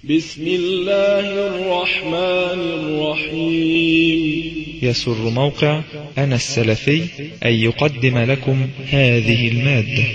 بسم الله الرحمن الرحيم. يسر موقع أنا السلفي أن يقدم لكم هذه المادة.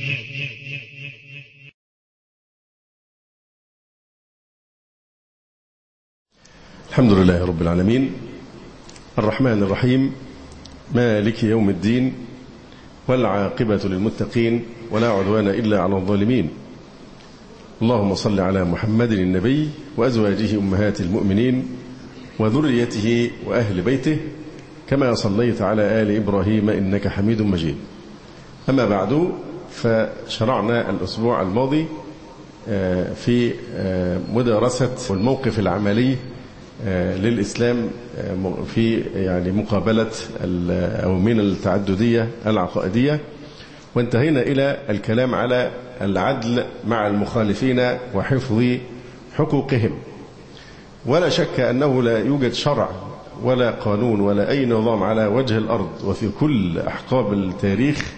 الحمد لله رب العالمين، الرحمن الرحيم، مالك يوم الدين، والعاقبة للمتقين، ولا عدوان إلا على الظالمين. اللهم صل على محمد النبي وأزواجه أمهات المؤمنين وذريته وأهل بيته كما صليت على آل إبراهيم إنك حميد مجيد. أما بعد، فشرعنا الأسبوع الماضي في مدارسة الموقف العملي للإسلام في مقابلة أو من التعددية العقائدية، وانتهينا إلى الكلام على العدل مع المخالفين وحفظ حقوقهم. ولا شك أنه لا يوجد شرع ولا قانون ولا أي نظام على وجه الأرض وفي كل أحقاب التاريخ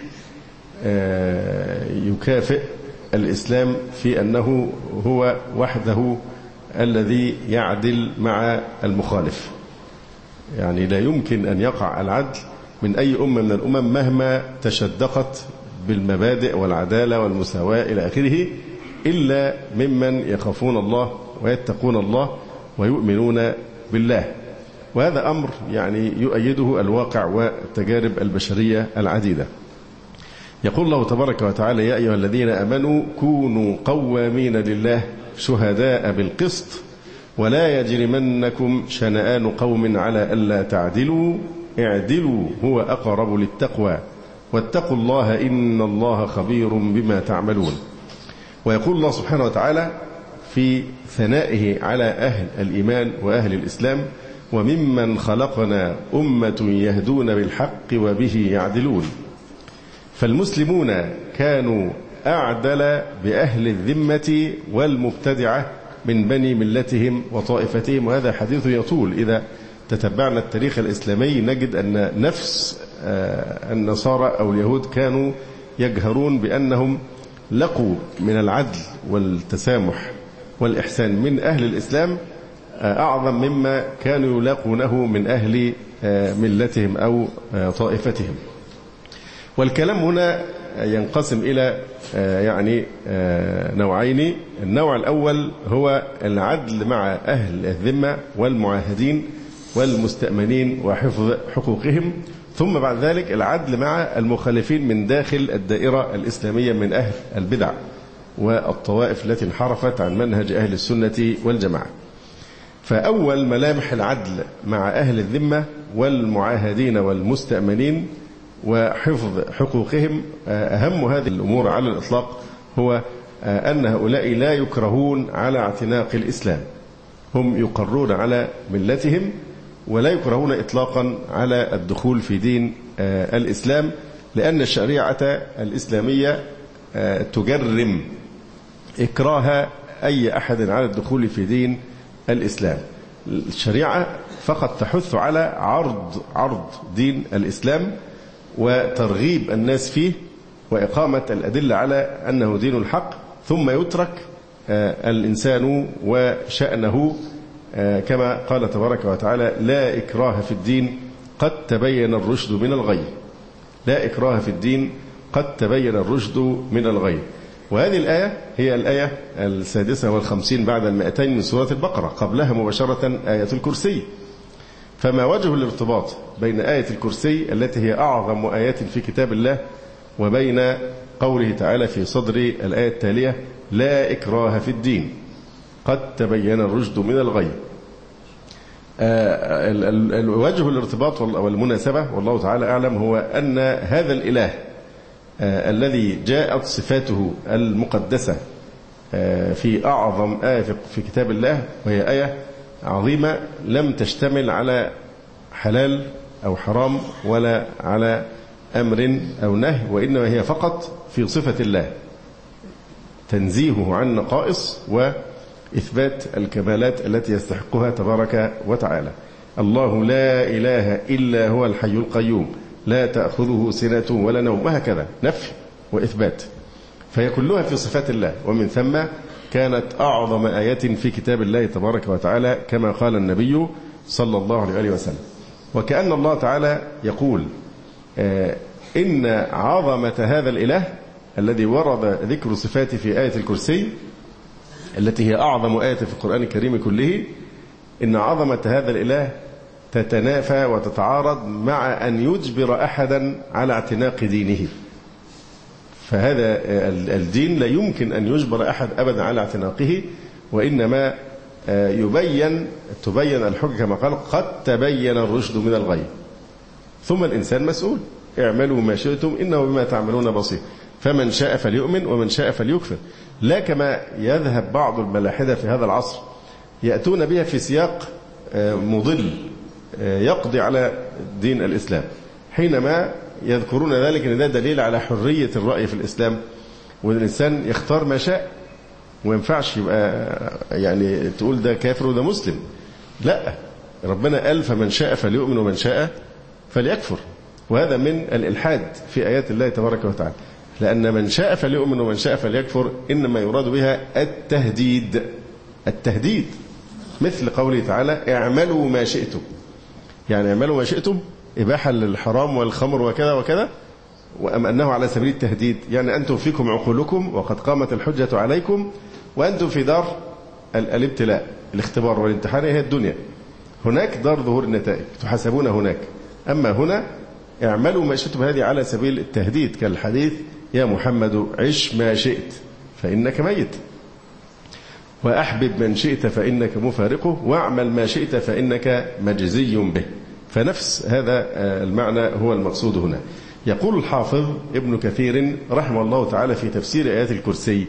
يكافئ الإسلام في أنه هو وحده الذي يعدل مع المخالف. يعني لا يمكن أن يقع العدل من أي أمة من الأمم مهما تشدقت بالمبادئ والعدالة والمساواة إلى آخره، إلا ممن يخافون الله ويتقون الله ويؤمنون بالله. وهذا أمر يؤيده الواقع والتجارب البشرية العديدة. يقول الله تبارك وتعالى: يا أيها الذين آمنوا كونوا قوامين لله شهداء بالقسط ولا يجرمنكم شنآن قوم على ألا تعدلوا اعدلوا هو أقرب للتقوى واتقوا الله إن الله خبير بما تعملون. ويقول الله سبحانه وتعالى في ثنائه على أهل الإيمان وأهل الإسلام: وممن خلقنا أمة يهدون بالحق وبه يعدلون. فالمسلمون كانوا أعدل بأهل الذمة والمبتدعة من بني ملتهم وطائفتهم، وهذا حديث يطول. إذا تتبعنا التاريخ الإسلامي نجد أن نفس النصارى أو اليهود كانوا يجهرون بأنهم لقوا من العدل والتسامح والإحسان من أهل الإسلام أعظم مما كانوا يلاقونه من أهل ملتهم أو طائفتهم. والكلام هنا ينقسم إلى نوعين. النوع الأول هو العدل مع أهل الذمة والمعاهدين والمستأمنين وحفظ حقوقهم، ثم بعد ذلك العدل مع المخالفين من داخل الدائرة الإسلامية من أهل البدع والطوائف التي انحرفت عن منهج أهل السنة والجماعة. فأول ملامح العدل مع أهل الذمة والمعاهدين والمستأمنين وحفظ حقوقهم، أهم هذه الأمور على الإطلاق هو أن هؤلاء لا يكرهون على اعتناق الإسلام. هم يقرون على ملتهم ولا يكرهون إطلاقا على الدخول في دين الإسلام، لأن الشريعة الإسلامية تجرم إكراه أي أحد على الدخول في دين الإسلام. الشريعة فقط تحث على عرض دين الإسلام وترغيب الناس فيه وإقامة الأدلة على أنه دين الحق، ثم يترك الإنسان وشأنه كما قال تبارك وتعالى: لا إكراه في الدين قد تبين الرشد من الغي. لا إكراه في الدين قد تبين الرشد من الغي. وهذه الآية هي الآية 56 بعد 200 من سورة البقرة، قبلها مباشرة آية الكرسي. فما وجه الارتباط بين آية الكرسي التي هي أعظم آيات في كتاب الله وبين قوله تعالى في صدر الآية التالية: لا إكراه في الدين قد تبين الرشد من الغي؟ وجه الارتباط والمناسبة والله تعالى أعلم هو أن هذا الإله الذي جاءت صفاته المقدسة في أعظم آية في كتاب الله، وهي آية عظيمة لم تشتمل على حلال أو حرام ولا على أمر أو نهي، وإنما هي فقط في صفة الله، تنزيهه عن نقائص وإثبات الكمالات التي يستحقها تبارك وتعالى. الله لا إله إلا هو الحي القيوم لا تأخذه سنة ولا نوم، وهكذا نفي وإثبات، فهي كلها في صفات الله. ومن ثم كانت أعظم آية في كتاب الله تبارك وتعالى كما قال النبي صلى الله عليه وسلم. وكأن الله تعالى يقول إن عظمة هذا الإله الذي ورد ذكر صفاته في آية الكرسي التي هي أعظم آية في القرآن الكريم كله، إن عظمة هذا الإله تتنافى وتتعارض مع أن يجبر أحدا على اعتناق دينه. فهذا الدين لا يمكن أن يجبر أحد أبدا على اعتناقه، وإنما تبين الحجة كما قال قد تبين الرشد من الغي. ثم الإنسان مسؤول، اعملوا ما شئتم إنه بما تعملون بصير، فمن شاء فليؤمن ومن شاء فليكفر. لا كما يذهب بعض الملاحدة في هذا العصر يأتون بها في سياق مضل يقضي على دين الإسلام، حينما يذكرون ذلك أن ده دليل على حرية الرأي في الإسلام، وأن الإنسان يختار ما شاء، وما ينفعش يبقى يعني تقول ده كافر وده مسلم. لا، ربنا قال فمن شاء فليؤمن ومن شاء فليكفر، وهذا من الإلحاد في آيات الله تبارك وتعالى، لأن من شاء فليؤمن ومن شاء فليكفر إنما يراد بها التهديد، مثل قوله تعالى اعملوا ما شئتم. يعني اعملوا ما شئتم إباحة للحرام والخمر وكذا وكذا، وأم أنه على سبيل التهديد، يعني أنتم فيكم عقولكم وقد قامت الحجة عليكم وأنتم في دار الابتلاء، الاختبار والامتحان هي الدنيا، هناك دار ظهور النتائج تحاسبون هناك، أما هنا اعملوا ما شئتم هذه على سبيل التهديد، كالحديث يا محمد عش ما شئت فإنك ميت، وأحبب من شئت فإنك مفارقه، واعمل ما شئت فإنك مجزي به. فنفس هذا المعنى هو المقصود هنا. يقول الحافظ ابن كثير رحمه الله تعالى في تفسير آيات الكرسي،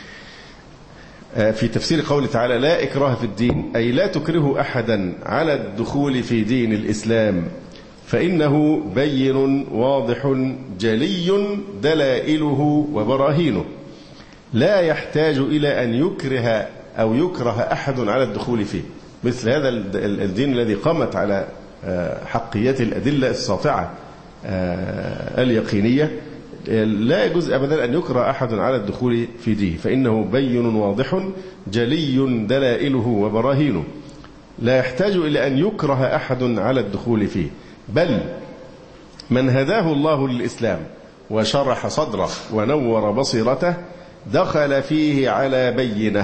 في تفسير قوله تعالى لا إكراه في الدين، أي لا تكره أحدا على الدخول في دين الإسلام، فإنه بين واضح جلي دلائله وبراهينه، لا يحتاج إلى أن يكره أو يكره أحد على الدخول فيه. مثل هذا الدين الذي قامت على حقية الأدلة الساطعة اليقينية، لا يجوز أبدا أن يكره أحد على الدخول في دينه، فإنه بين واضح جلي دلائله وبراهينه، لا يحتاج إلى أن يكره أحد على الدخول فيه، بل من هداه الله للإسلام وشرح صدره ونور بصيرته دخل فيه على بينه،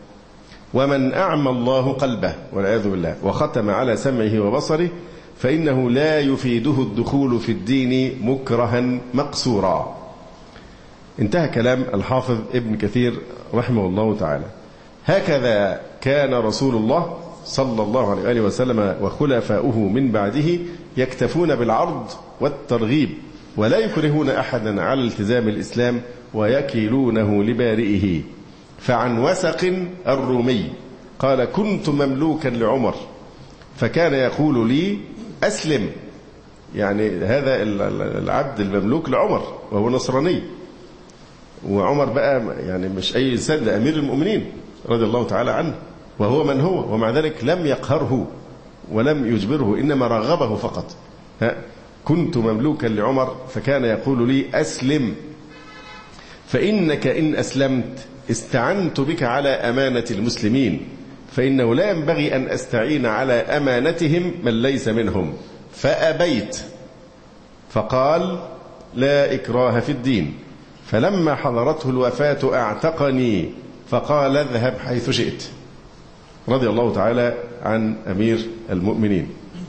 ومن أعمى الله قلبه والعياذ بالله وختم على سمعه وبصره فإنه لا يفيده الدخول في الدين مكرها مقصورا. انتهى كلام الحافظ ابن كثير رحمه الله تعالى. هكذا كان رسول الله صلى الله عليه وسلم وخلفاؤه من بعده يكتفون بالعرض والترغيب، ولا يكرهون أحدا على التزام الإسلام ويكيلونه لبارئه. فعن وسق الرومي قال كنت مملوكا لعمر فكان يقول لي أسلم، يعني هذا العبد المملوك لعمر وهو نصراني، وعمر بقى يعني مش أي إنسان، ده أمير المؤمنين رضي الله تعالى عنه، وهو من هو، ومع ذلك لم يقهره ولم يجبره، إنما رغبه فقط. كنت مملوكا لعمر فكان يقول لي أسلم، فإنك إن أسلمت استعنت بك على أمانة المسلمين، فإنه لا ينبغي أن أستعين على أمانتهم من ليس منهم، فأبيت، فقال لا إكراه في الدين، فلما حضرته الوفاة أعتقني فقال اذهب حيث شئت، رضي الله تعالى عن أمير المؤمنين.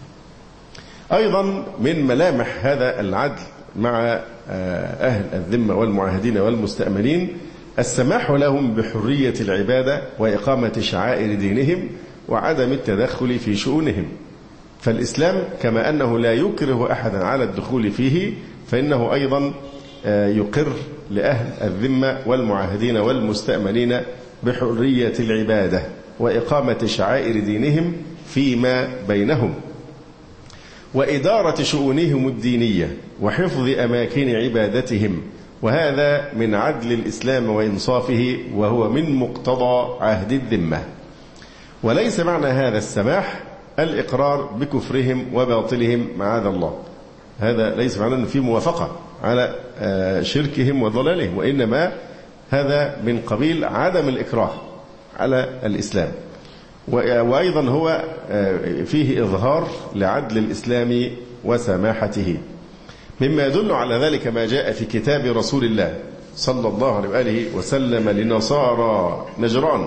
أيضا من ملامح هذا العدل مع أهل الذمة والمعاهدين والمستأمنين السماح لهم بحرية العبادة وإقامة شعائر دينهم وعدم التدخل في شؤونهم. فالإسلام كما أنه لا يكره أحدا على الدخول فيه، فإنه أيضا يقر لأهل الذمة والمعاهدين والمستأمنين بحرية العبادة وإقامة شعائر دينهم فيما بينهم، وإدارة شؤونهم الدينية وحفظ أماكن عبادتهم، وهذا من عدل الإسلام وإنصافه، وهو من مقتضى عهد الذمة. وليس معنى هذا السماح الإقرار بكفرهم وباطلهم معاذ الله، هذا ليس معنى أنه في موافقة على شركهم وضلالهم، وإنما هذا من قبيل عدم الإكراه، على الإسلام. وأيضا هو فيه إظهار لعدل الإسلام وسماحته. مما يدل على ذلك ما جاء في كتاب رسول الله صلى الله عليه وآله وسلم لنصارى نجران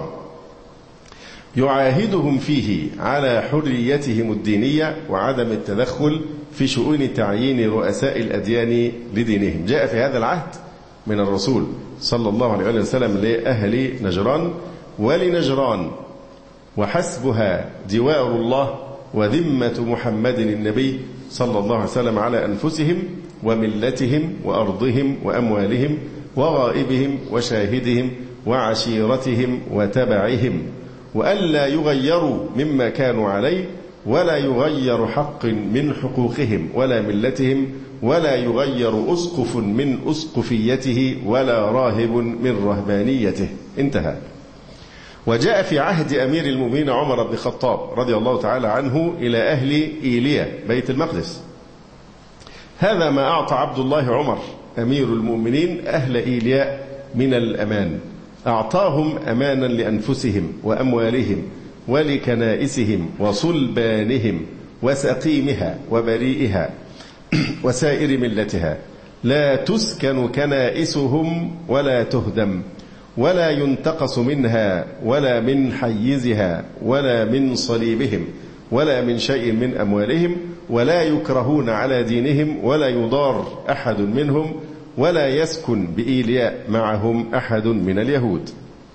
يعاهدهم فيه على حريتهم الدينية وعدم التدخل في شؤون تعيين رؤساء الأديان لدينهم. جاء في هذا العهد من الرسول صلى الله عليه وسلم لأهل نجران ولنجران وحسبها دوار الله وذمة محمد النبي صلى الله عليه وسلم على أنفسهم وملتهم وأرضهم وأموالهم وغائبهم وشاهدهم وعشيرتهم وتبعهم، وألا يغيروا مما كانوا عليه، ولا يغير حق من حقوقهم ولا ملتهم، ولا يغير أسقف من أسقفيته ولا راهب من رهبانيته. انتهى. وجاء في عهد أمير المؤمنين عمر بن الخطاب رضي الله تعالى عنه إلى أهل إيليا بيت المقدس: هذا ما أعطى عبد الله عمر أمير المؤمنين أهل إيلياء من الأمان، أعطاهم أمانا لأنفسهم وأموالهم ولكنائسهم وصلبانهم وسقيمها وبريئها وسائر ملتها، لا تسكن كنائسهم ولا تهدم، ولا ينتقص منها ولا من حيزها ولا من صليبهم ولا من شيء من أموالهم، ولا يكرهون على دينهم ولا يضار أحد منهم، ولا يسكن بإيلياء معهم أحد من اليهود.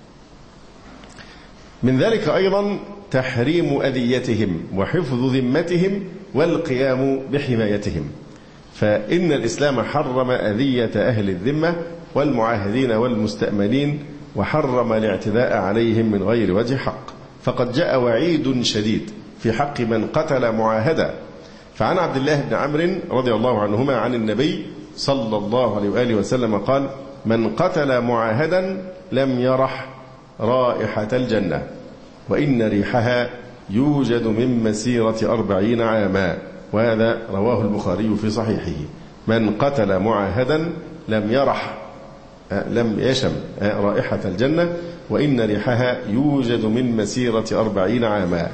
من ذلك أيضا تحريم أذيتهم وحفظ ذمتهم والقيام بحمايتهم، فإن الإسلام حرم أذية أهل الذمة والمعاهدين والمستأمنين، وحرم الاعتداء عليهم من غير وجه حق. فقد جاء وعيد شديد في حق من قتل معاهدا. فعن عبد الله بن عمرو رضي الله عنهما عن النبي صلى الله عليه وآله وسلم قال: من قتل معاهدا لم يرح رائحة الجنة، وإن ريحها يوجد من مسيرة 40 عاما. وهذا رواه البخاري في صحيحه. من قتل معاهدا لم يشم رائحة الجنة، وإن ريحها يوجد من مسيرة 40 عاما.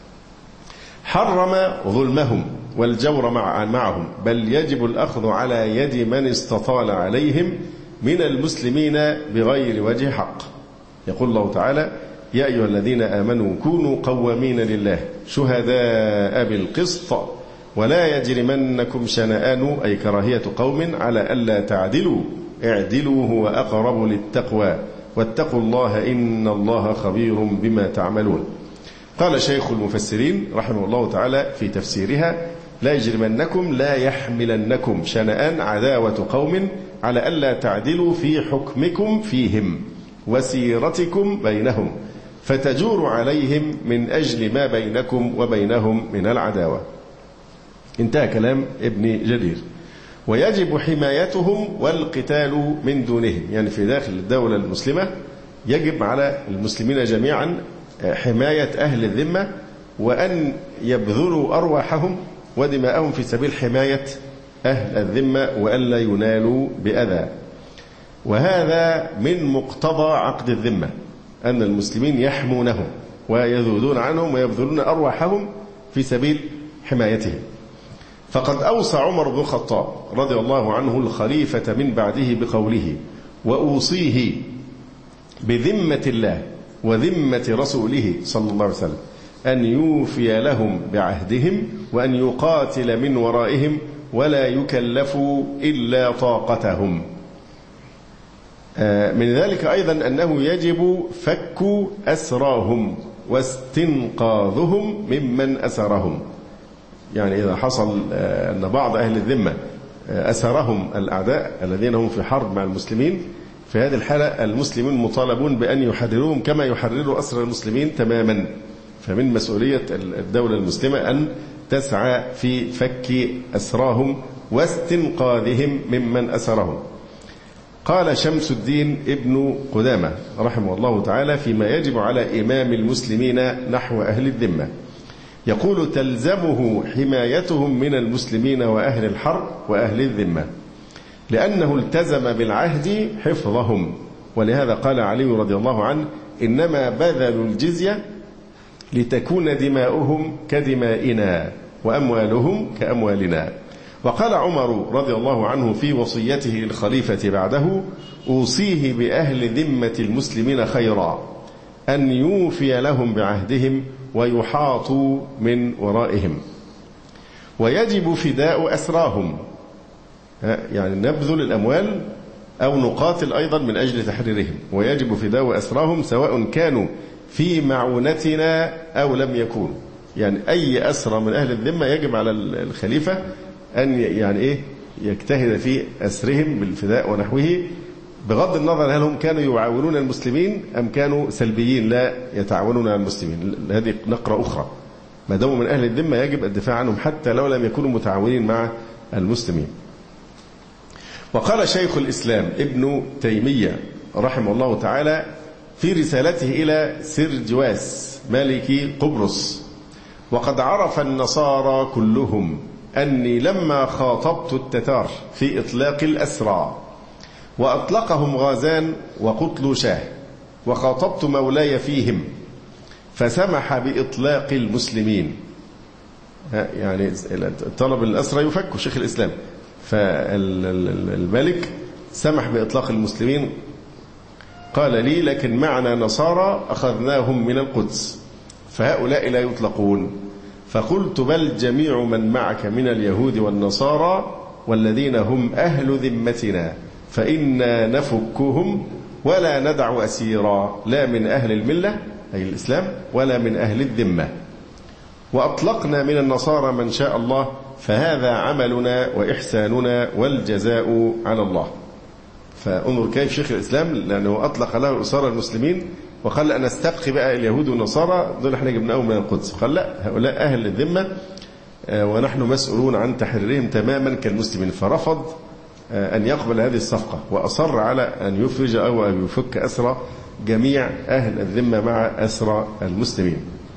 حرم ظلمهم والجور معهم، بل يجب الأخذ على يد من استطال عليهم من المسلمين بغير وجه حق. يقول الله تعالى: يا أيها الذين آمنوا كونوا قوامين لله شهداء بالقسط ولا يجرمنكم شنآن، أي كراهية قوم، على ألا تعدلوا، اعدلوا هو أقرب للتقوى، واتقوا الله إن الله خبير بما تعملون. قال شيخ المفسرين رحمه الله تعالى في تفسيرها: لا يجرمنكم لا يحملنكم شنآن عداوة قوم على ألا تعدلوا في حكمكم فيهم وسيرتكم بينهم فتجور عليهم من أجل ما بينكم وبينهم من العداوة. انتهى كلام ابن جرير. ويجب حمايتهم والقتال من دونهم، يعني في داخل الدولة المسلمة يجب على المسلمين جميعا حماية أهل الذمة، وأن يبذلوا أرواحهم ودماءهم في سبيل حماية أهل الذمة وألا ينالوا بأذى. وهذا من مقتضى عقد الذمة، أن المسلمين يحمونهم ويذودون عنهم ويبذلون أرواحهم في سبيل حمايتهم. فقد أوصى عمر بن الخطاب رضي الله عنه الخليفة من بعده بقوله: وأوصيه بذمة الله وذمة رسوله صلى الله عليه وسلم أن يوفي لهم بعهدهم وأن يقاتل من ورائهم ولا يكلفوا إلا طاقتهم. من ذلك أيضا أنه يجب فك أسراهم واستنقاذهم ممن أسرهم. يعني إذا حصل أن بعض أهل الذمة أسرهم الأعداء الذين هم في حرب مع المسلمين، في هذه الحالة المسلمون مطالبون بأن يحرروهم كما يحرروا أسر المسلمين تماما. فمن مسؤولية الدولة المسلمة أن تسعى في فك أسراهم واستنقاذهم ممن أسرهم. قال شمس الدين ابن قدامة رحمه الله تعالى فيما يجب على إمام المسلمين نحو أهل الذمة، يقول: تلزمه حمايتهم من المسلمين وأهل الحرب وأهل الذمة، لأنه التزم بالعهد حفظهم. ولهذا قال علي رضي الله عنه: إنما بذلوا الجزية لتكون دماؤهم كدمائنا وأموالهم كأموالنا. وقال عمر رضي الله عنه في وصيته للخليفة بعده: أوصيه بأهل ذمة المسلمين خيرا، أن يوفي لهم بعهدهم ويحاطوا من ورائهم، ويجب فداء أسراهم، يعني نبذل الأموال أو نقاتل أيضا من أجل تحريرهم، ويجب فداء أسراهم سواء كانوا في معونتنا أو لم يكونوا. يعني أي أسرى من أهل الذمة يجب على الخليفة أن يجتهد في أسرهم بالفداء ونحوه، بغض النظر هل هم كانوا يعاونون المسلمين أم كانوا سلبيين لا يتعاونون مع المسلمين. هذه نقرة أخرى. ما داموا من أهل الذمة يجب الدفاع عنهم حتى لو لم يكونوا متعاونين مع المسلمين. وقال شيخ الإسلام ابن تيمية رحمه الله تعالى في رسالته إلى سرجواس ملك قبرص: وقد عرف النصارى كلهم أني لما خاطبت التتار في إطلاق الأسرى وأطلقهم غازان وقتلوا شاه، وخاطبت مولاي فيهم فسمح بإطلاق المسلمين. يعني طلب الأسرى يفك شيخ الإسلام، فالملك سمح بإطلاق المسلمين. قال لي: لكن معنا نصارى أخذناهم من القدس فهؤلاء لا يطلقون. فقلت: بل جميع من معك من اليهود والنصارى والذين هم أهل ذمتنا فإنا نفكهم ولا ندع أسيرا لا من أهل الملة أي الإسلام ولا من أهل الذمة، وأطلقنا من النصارى من شاء الله، فهذا عملنا وإحساننا والجزاء على الله. فانظر كيف شيخ الإسلام، لأنه أطلق له أسارى المسلمين وقال أن نستبقي بقى اليهود والنصارى دول احنا جبناهم من القدس. قال لا، هؤلاء أهل الذمة ونحن مسؤولون عن تحريرهم تماما كالمسلمين. فرفض أن يقبل هذه الصفقة وأصر على أن يفرج أو أن يفك أسرى جميع أهل الذمة مع أسرى المسلمين.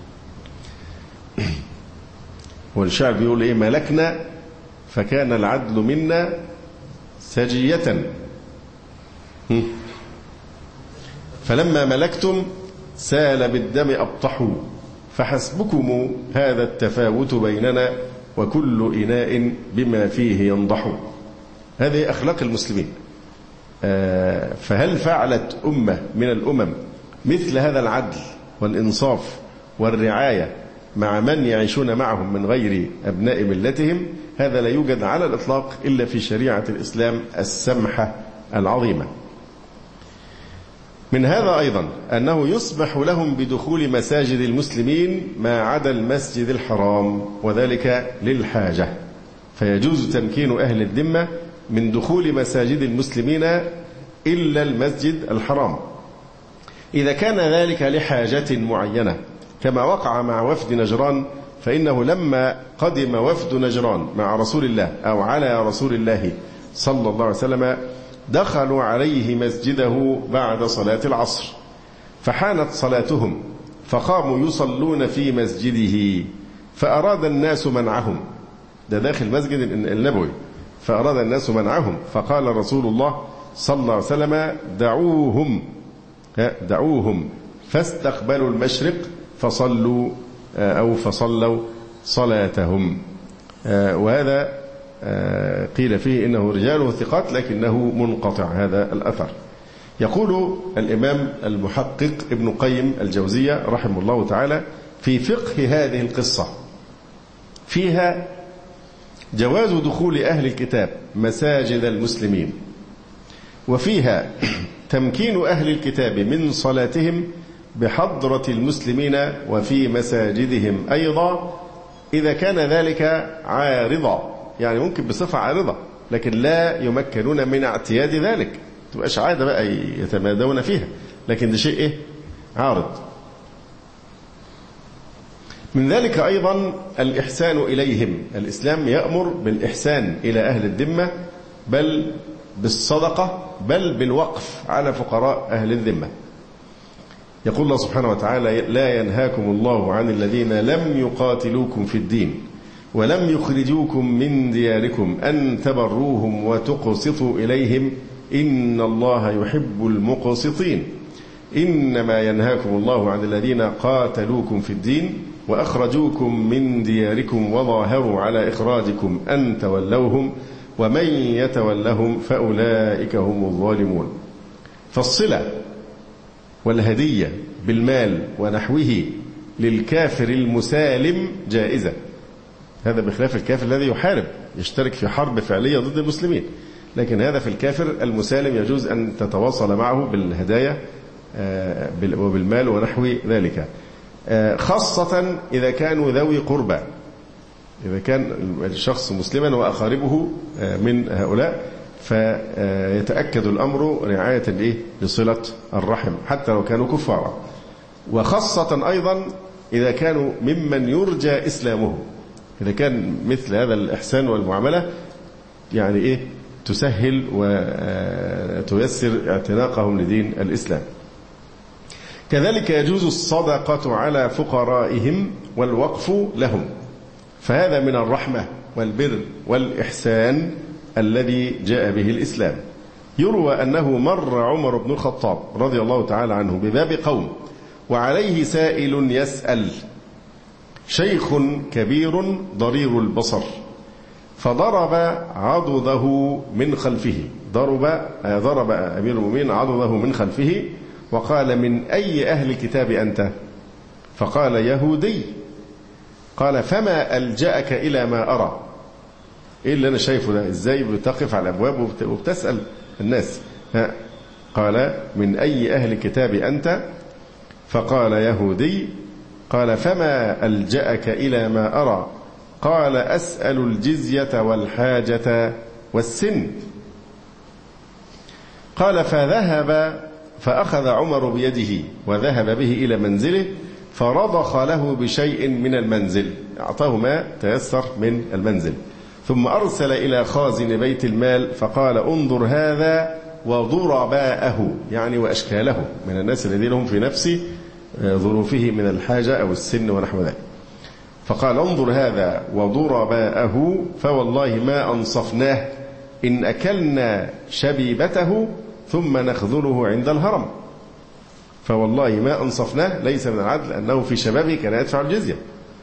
والشعب بيقول إيه: ملكنا فكان العدل منا سجية، فلما ملكتم سال بالدم أبطحوا، فحسبكم هذا التفاوت بيننا وكل إناء بما فيه ينضح. هذه أخلاق المسلمين. فهل فعلت أمة من الأمم مثل هذا العدل والإنصاف والرعاية مع من يعيشون معهم من غير أبناء ملتهم؟ هذا لا يوجد على الإطلاق إلا في شريعة الإسلام السمحة العظيمة. من هذا أيضا أنه يسمح لهم بدخول مساجد المسلمين ما عدا المسجد الحرام، وذلك للحاجة، فيجوز تمكين أهل الذمة من دخول مساجد المسلمين إلا المسجد الحرام إذا كان ذلك لحاجة معينة، كما وقع مع وفد نجران. فإنه لما قدم وفد نجران مع رسول الله أو على رسول الله صلى الله عليه وسلم دخلوا عليه مسجده بعد صلاة العصر، فحانت صلاتهم فقاموا يصلون في مسجده، فأراد الناس منعهم. ده داخل مسجد النبوي، فأراد الناس منعهم، فقال رسول الله صلى الله عليه وسلم: دعوهم فاستقبلوا المشرق فصلوا فصلوا صلاتهم. وهذا قيل فيه إنه رجاله ثقات لكنه منقطع هذا الأثر. يقول الإمام المحقق ابن قيم الجوزية رحمه الله تعالى في فقه هذه القصة: فيها جواز دخول أهل الكتاب مساجد المسلمين، وفيها تمكين أهل الكتاب من صلاتهم بحضرة المسلمين وفي مساجدهم أيضا إذا كان ذلك عارضا، يعني ممكن بصفة عارضة لكن لا يمكنون من اعتياد ذلك، تبقاش عادة بقى يتمادون فيها، لكن ده شيء عارض. من ذلك أيضا الإحسان إليهم. الإسلام يأمر بالإحسان إلى أهل الذمة، بل بالصدقة، بل بالوقف على فقراء أهل الذمة. يقول الله سبحانه وتعالى: لا ينهاكم الله عن الذين لم يقاتلوكم في الدين ولم يخرجوكم من دياركم أن تبروهم وتقسطوا إليهم إن الله يحب المقسطين. إنما ينهاكم الله عن الذين قاتلوكم في الدين وأخرجوكم من دياركم وظاهروا على إخراجكم أن تولوهم ومن يتولهم فأولئك هم الظالمون. فالصلة والهدية بالمال ونحوه للكافر المسالم جائزة، هذا بخلاف الكافر الذي يحارب يشترك في حرب فعلية ضد المسلمين، لكن هذا في الكافر المسالم يجوز أن تتواصل معه بالهدايا وبالمال ونحو ذلك، خاصة إذا كانوا ذوي قربى، إذا كان الشخص مسلما وأقاربه من هؤلاء فيتأكد الأمر رعاية لصلة الرحم حتى لو كانوا كفارا، وخاصة أيضا إذا كانوا ممن يرجى إسلامه، إذا كان مثل هذا الإحسان والمعاملة يعني تسهل وتيسر اعتناقهم لدين الإسلام. كذلك يجوز الصدقة على فقرائهم والوقف لهم، فهذا من الرحمة والبر والإحسان الذي جاء به الإسلام. يروى أنه مر عمر بن الخطاب رضي الله تعالى عنه بباب قوم وعليه سائل يسأل، شيخ كبير ضرير البصر، فضرب عضده من خلفه، ضرب أمير المؤمنين عضده من خلفه وقال: من أي أهل الكتاب أنت؟ فقال: يهودي. قال: فما ألجأك إلى ما أرى؟ إيه اللي أنا شايفه ده؟ إزاي بتقف على الأبواب وبتسأل الناس؟ قال: من أي أهل الكتاب أنت؟ فقال: يهودي. قال: فما ألجأك إلى ما أرى؟ قال: أسأل الجزية والحاجة والسن. قال: فأخذ عمر بيده وذهب به إلى منزله فرضخ له بشيء من المنزل، أعطاه ما تيسر من المنزل، ثم أرسل إلى خازن بيت المال فقال: انظر هذا وضرباءه، يعني وأشكاله من الناس الذين هم في نفس ظروفه من الحاجة أو السن ونحو ذلك، فقال: انظر هذا وضرباءه فوالله ما أنصفناه إن أكلنا شبيبته ثم نخذله عند الهرم. فوالله ما أنصفناه ليس من العدل أنه في شبابه كان يدفع الجزية،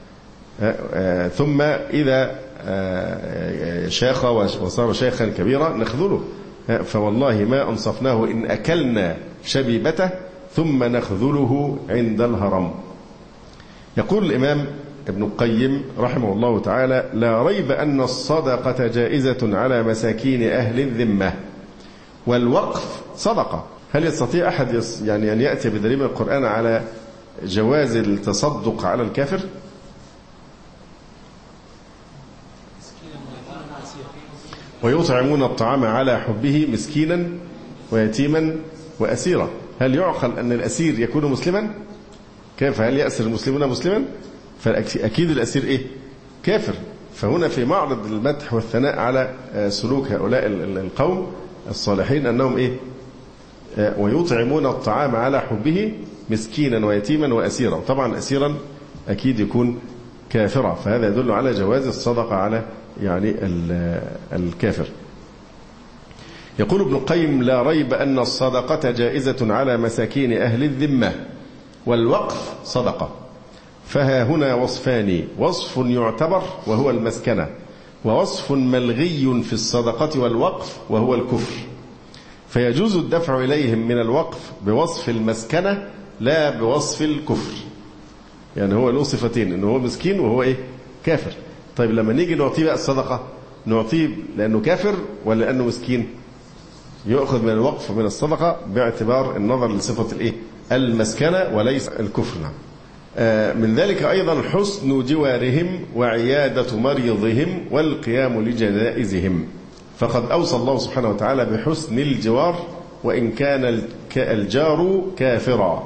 ثم إذا شاخ وصار شيخا كبيرا نخذله، فوالله ما أنصفناه إن أكلنا شبيبته ثم نخذله عند الهرم. يقول الإمام ابن القيم رحمه الله تعالى: لا ريب أن الصدقة جائزة على مساكين أهل الذمة، والوقف صدقة. هل يستطيع أحد يعني أن يأتي بدليل من القرآن على جواز التصدق على الكافر؟ ويطعمون الطعام على حبه مسكينا ويتيما وأسيرا. هل يعقل أن الأسير يكون مسلما؟ كيف؟ هل يأسر المسلمون مسلما؟ فأكيد الأسير كافر. فهنا في معرض المدح والثناء على سلوك هؤلاء القوم الصالحين أنهم ويطعمون الطعام على حبه مسكينا ويتيما وأسيرا. طبعا أسيرا أكيد يكون كافرا، فهذا يدل على جواز الصدقة على يعني الكافر. يقول ابن القيم: لا ريب أن الصدقة جائزة على مساكين أهل الذمة، والوقف صدقة. فها هنا وصفان: وصف يعتبر وهو المسكنة، ووصف ملغي في الصدقة والوقف وهو الكفر. فيجوز الدفع إليهم من الوقف بوصف المسكنة لا بوصف الكفر، يعني هو له صفتين، إنه هو مسكين وهو كافر. طيب لما نيجي نعطيه بقى الصدقة، نعطيه لأنه كافر ولا لأنه مسكين؟ يؤخذ من الوقف ومن الصدقة باعتبار النظر لصفة المسكنة وليس الكفر. من ذلك أيضا حسن جوارهم وعيادة مريضهم والقيام لجنائزهم، فقد أوصى الله سبحانه وتعالى بحسن الجوار وإن كان الجار كافرا.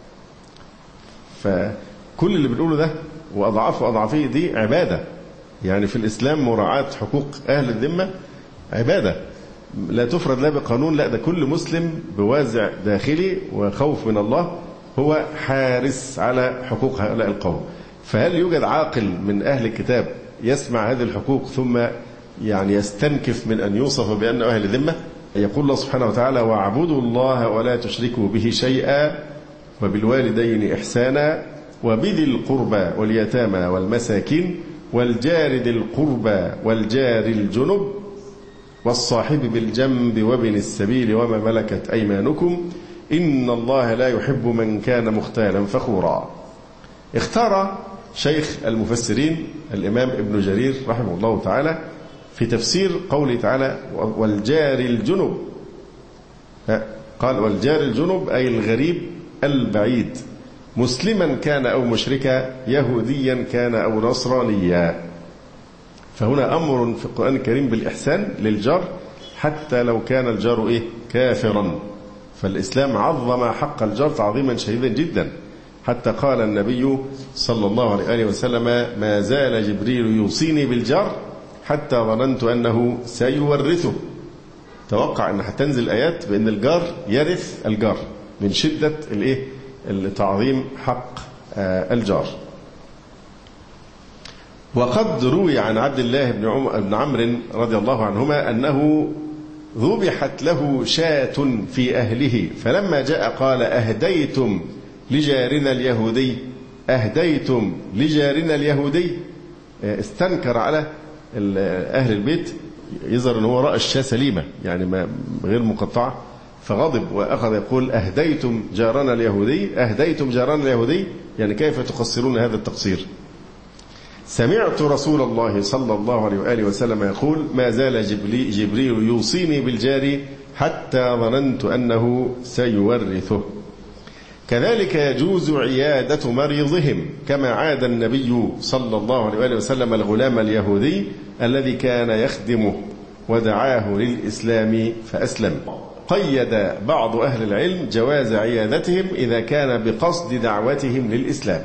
فكل اللي بنقوله ده وأضعافه دي عبادة، يعني في الإسلام مراعاة حقوق أهل الذمة عبادة لا تفرض لا بقانون، لا ده كل مسلم بوازع داخلي وخوف من الله هو حارس على حقوق هؤلاء القوم. فهل يوجد عاقل من أهل الكتاب يسمع هذه الحقوق ثم يعني يستنكف من أن يوصف بأنه أهل ذمة؟ يقول الله سبحانه وتعالى: واعبدوا الله ولا تشركوا به شيئا وبالوالدين إحسانا وبذي القربى واليتامى والمساكين والجار ذي القربى والجار الجنب والصاحب بالجنب وابن السبيل وما ملكت أيمانكم إن الله لا يحب من كان مختالا فخورا. اختار شيخ المفسرين الإمام ابن جرير رحمه الله تعالى في تفسير قوله تعالى: والجار الجنب، قال: والجار الجنب أي الغريب البعيد، مسلما كان أو مشركا، يهوديا كان أو نصرانيا. فهنا أمر في القرآن الكريم بالإحسان للجار حتى لو كان الجار كافرا. فالإسلام عظم حق الجار تعظيما شديدا جدا، حتى قال النبي صلى الله عليه وسلم: ما زال جبريل يوصيني بالجار حتى ظننت أنه سيورثه. توقع أن هتنزل آيات بأن الجار يرث الجار من شدة تعظيم حق الجار. وقد روي عن عبد الله بن عمرو رضي الله عنهما أنه ذبحت له شاة في أهله، فلما جاء قال: أهديتم لجارنا اليهودي، أهديتم لجارنا اليهودي. استنكر على أهل البيت، يظهر أنه رأى الشاة سليمة يعني غير مقطعة، فغضب وأخذ يقول: أهديتم جارنا اليهودي، أهديتم جارنا اليهودي، يعني كيف تقصرون هذا التقصير؟ سمعت رسول الله صلى الله عليه وآله وسلم يقول: ما زال جبريل يوصيني بالجار حتى ظننت أنه سيورثه. كذلك يجوز عيادة مريضهم، كما عاد النبي صلى الله عليه وآله وسلم الغلام اليهودي الذي كان يخدمه ودعاه للإسلام فأسلم. قيد بعض أهل العلم جواز عيادتهم إذا كان بقصد دعوتهم للإسلام،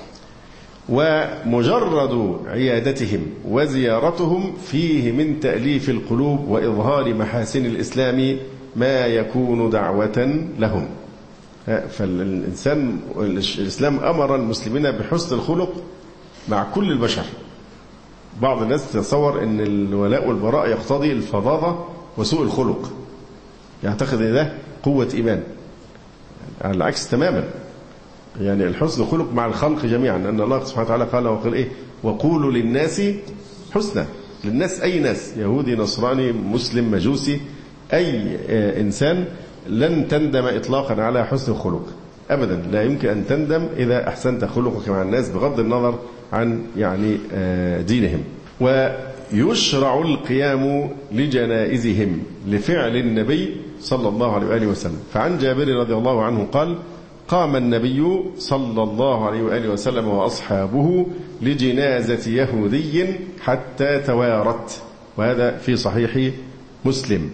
ومجرد عيادتهم وزيارتهم فيه من تأليف القلوب وإظهار محاسن الإسلام ما يكون دعوة لهم. فالإنسان الإسلام أمر المسلمين بحسن الخلق مع كل البشر. بعض الناس تتصور أن الولاء والبراء يقتضي الفظاظة وسوء الخلق، يعتقد أن ده قوة إيمان. على العكس تماما، يعني الحسن خلق مع الخلق جميعا، أن الله سبحانه وتعالى قال وقال وقولوا للناس حسنا. للناس أي ناس، يهودي نصراني مسلم مجوسي، أي إنسان، لن تندم إطلاقا على حسن الخلق أبدا. لا يمكن أن تندم إذا أحسنت خلقك مع الناس بغض النظر عن دينهم. ويشرع القيام لجنائزهم لفعل النبي صلى الله عليه وآله وسلم. فعن جابر رضي الله عنه قال: قام النبي صلى الله عليه وآله وسلم وأصحابه لجنازة يهودي حتى توارت، وهذا في صحيح مسلم.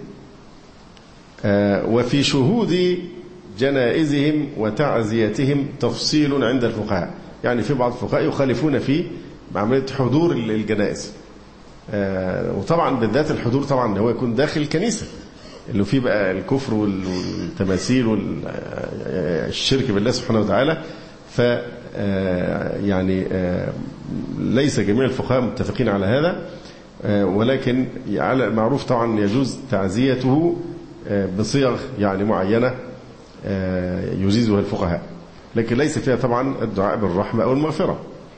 وفي شهود جنائزهم وتعزيتهم تفصيل عند الفقهاء، يعني في بعض الفقهاء يخالفون في عملية حضور الجنائز. وطبعا بالذات الحضور طبعا هو يكون داخل الكنيسة، اللي فيه بقى الكفر والتماثيل والشرك بالله سبحانه وتعالى. يعني ليس جميع الفقهاء متفقين على هذا، ولكن على المعروف طبعا يجوز تعزيته بصيغ يعني معينة يجيزها الفقهاء، لكن ليس فيها طبعا الدعاء بالرحمة أو المغفرة.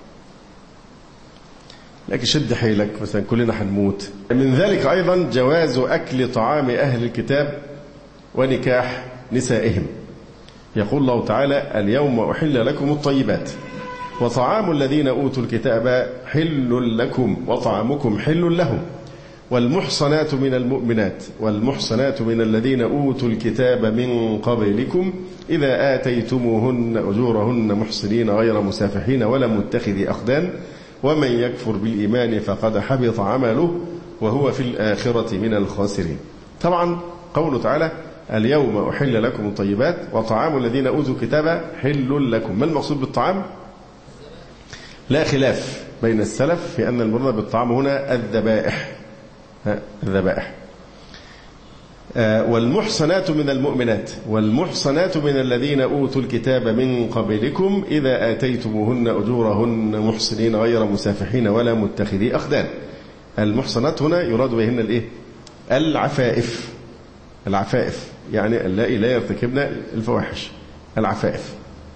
لكن شد حيلك مثلا كلنا هنموت. من ذلك أيضا جواز أكل طعام أهل الكتاب ونكاح نسائهم. يقول الله تعالى: اليوم أحل لكم الطيبات وطعام الذين أوتوا الكتاب حل لكم وطعامكم حل لهم والمحصنات من المؤمنات والمحصنات من الذين أوتوا الكتاب من قبلكم إذا آتيتموهن أجورهن محصنين غير مسافحين ولا متخذي أخدان ومن يكفر بالإيمان فقد حبط عمله وهو في الآخرة من الخاسرين. طبعا قوله تعالى: اليوم أحل لكم الطيبات وطعام الذين أوتوا الكتاب حل لكم. ما المقصود بالطعام؟ لا خلاف بين السلف في أن المراد بالطعام هنا الذبائح. والمحصنات من المؤمنات والمحصنات من الذين أوتوا الكتاب من قبلكم إذا آتيتموهن أجورهن محصنين غير مسافحين ولا متخذي أخدان. المحصنات هنا يراد بهن العفائف، العفائف، يعني اللائي لا يرتكبن الفواحش، العفائف.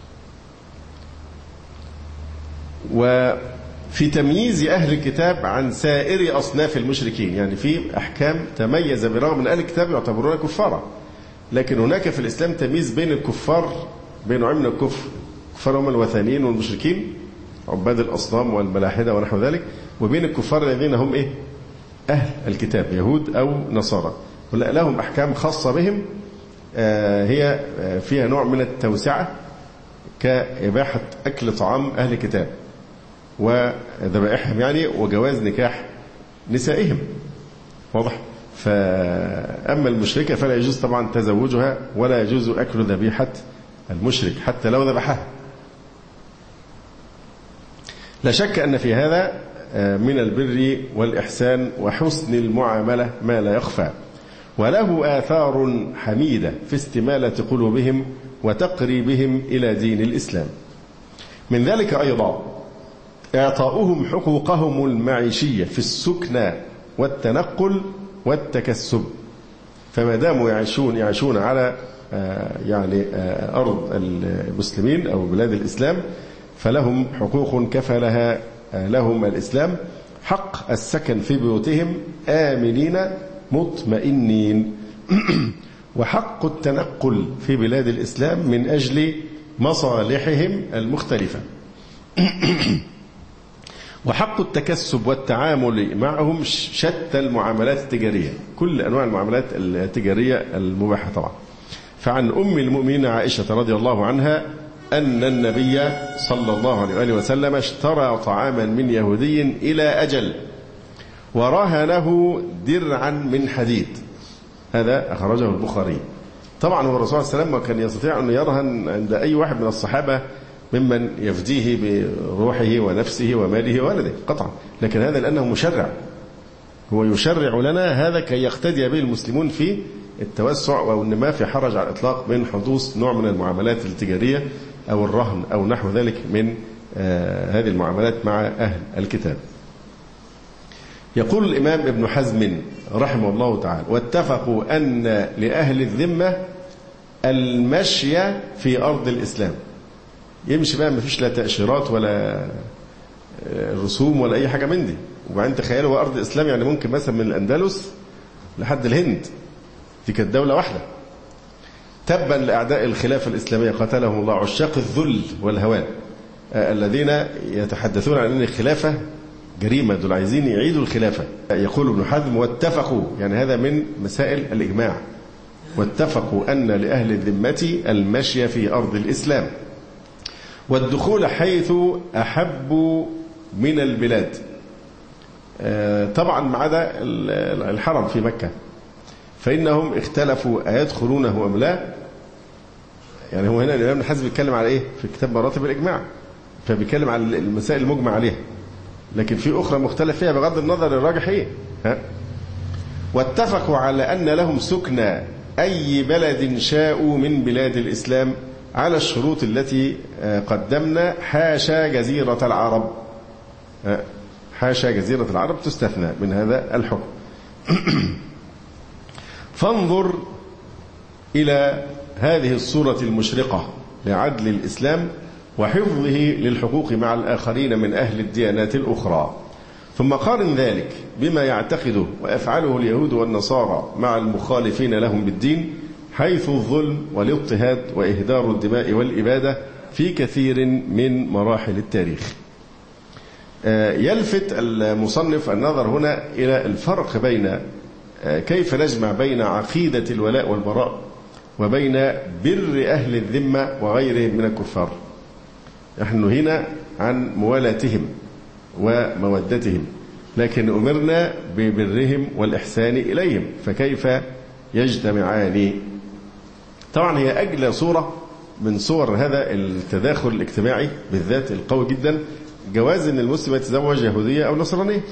وفي تمييز أهل الكتاب عن سائر أصناف المشركين، يعني في أحكام تميز برغم أن أهل الكتاب يعتبرون كفارا، لكن هناك في الإسلام تمييز بين الكفار، بين نوعين من الكفر، الكفار هم الوثنيين والمشركين عباد الأصنام والملاحدة ونحو ذلك، وبين الكفار الذين هم أهل الكتاب يهود أو نصارى، لهم أحكام خاصة بهم هي فيها نوع من التوسعة كإباحة أكل طعام أهل الكتاب وذبائحهم يعني، وجواز نكاح نسائهم، واضح. فأما المشركة فلا يجوز طبعا تزوجها ولا يجوز أكل ذبيحة المشرك حتى لو ذبحها. لا شك أن في هذا من البر والإحسان وحسن المعاملة ما لا يخفى، وله آثار حميدة في استمالة قلوبهم وتقريبهم إلى دين الإسلام. من ذلك أيضا إعطاؤهم حقوقهم المعيشية في السكنى والتنقل والتكسب، فما داموا يعيشون على يعني أرض المسلمين أو بلاد الإسلام فلهم حقوق كفلها لهم الإسلام، حق السكن في بيوتهم آمنين مطمئنين، وحق التنقل في بلاد الإسلام من أجل مصالحهم المختلفة، وحق التكسب والتعامل معهم شتى المعاملات التجارية، كل أنواع المعاملات التجارية المباحة طبعا. فعن أم المؤمنين عائشة رضي الله عنها أن النبي صلى الله عليه وآله وسلم اشترى طعاما من يهودي إلى أجل ورهنه درعا من حديد، هذا أخرجه البخاري. طبعا هو الرسول صلى الله عليه وسلم كان يستطيع أن يرهن عند أي واحد من الصحابة ممن يفديه بروحه ونفسه وماله وولده قطعا، لكن هذا لأنه مشرع، هو يشرع لنا هذا كي يقتدي به المسلمون في التوسع، وأن ما في حرج على الإطلاق من حدوث نوع من المعاملات التجارية أو الرهن أو نحو ذلك من هذه المعاملات مع أهل الكتاب. يقول الإمام ابن حزم رحمه الله تعالى: واتفقوا أن لأهل الذمة المشي في أرض الإسلام، يمشي بقى ما فيش لا تأشيرات ولا رسوم ولا أي حاجة من دي. وبعدين تخيلوا أرض الإسلام يعني ممكن مثلا من الأندلس لحد الهند، دي كانت دولة واحدة. تبا لأعداء الخلافة الإسلامية قتلهم الله، عشاق الذل والهوان الذين يتحدثون عن أن الخلافة جريمة، دول عايزين يعيدوا الخلافة. يقول ابن حزم: واتفقوا، يعني هذا من مسائل الإجماع، واتفقوا أن لأهل الذمة المشي في أرض الإسلام والدخول حيث أحبوا من البلاد، طبعا ما عدا الحرم في مكة، فإنهم اختلفوا أيدخلونه أم لا. يعني هو هنا الإمام ابن حزم بيتكلم على إيه في كتاب مراتب الإجماع، فبيتكلم على المسائل المجمع عليها، لكن في أخرى مختلف فيها بغض النظر الراجح إيه. واتفقوا على أن لهم سكنى أي بلد شاءوا من بلاد الإسلام على الشروط التي قدمنا، حاشا جزيرة العرب، حاشا جزيرة العرب تستثنى من هذا الحكم. فانظر إلى هذه الصورة المشرقة لعدل الإسلام وحفظه للحقوق مع الآخرين من أهل الديانات الأخرى، ثم قارن ذلك بما يعتقده ويفعله اليهود والنصارى مع المخالفين لهم بالدين، حيث الظلم والاضطهاد وإهدار الدماء والإبادة في كثير من مراحل التاريخ. يلفت المصنف النظر هنا إلى الفرق بين كيف نجمع بين عقيدة الولاء والبراء وبين بر أهل الذمة وغيرهم من الكفار. نحن هنا عن موالاتهم ومودتهم، لكن أمرنا ببرهم والإحسان إليهم، فكيف يجتمعان؟ طبعا هي أجل صورة من صور هذا التداخل الاجتماعي بالذات القوي جدا جواز أن المسلم يتزوج يهودية أو نصرانية،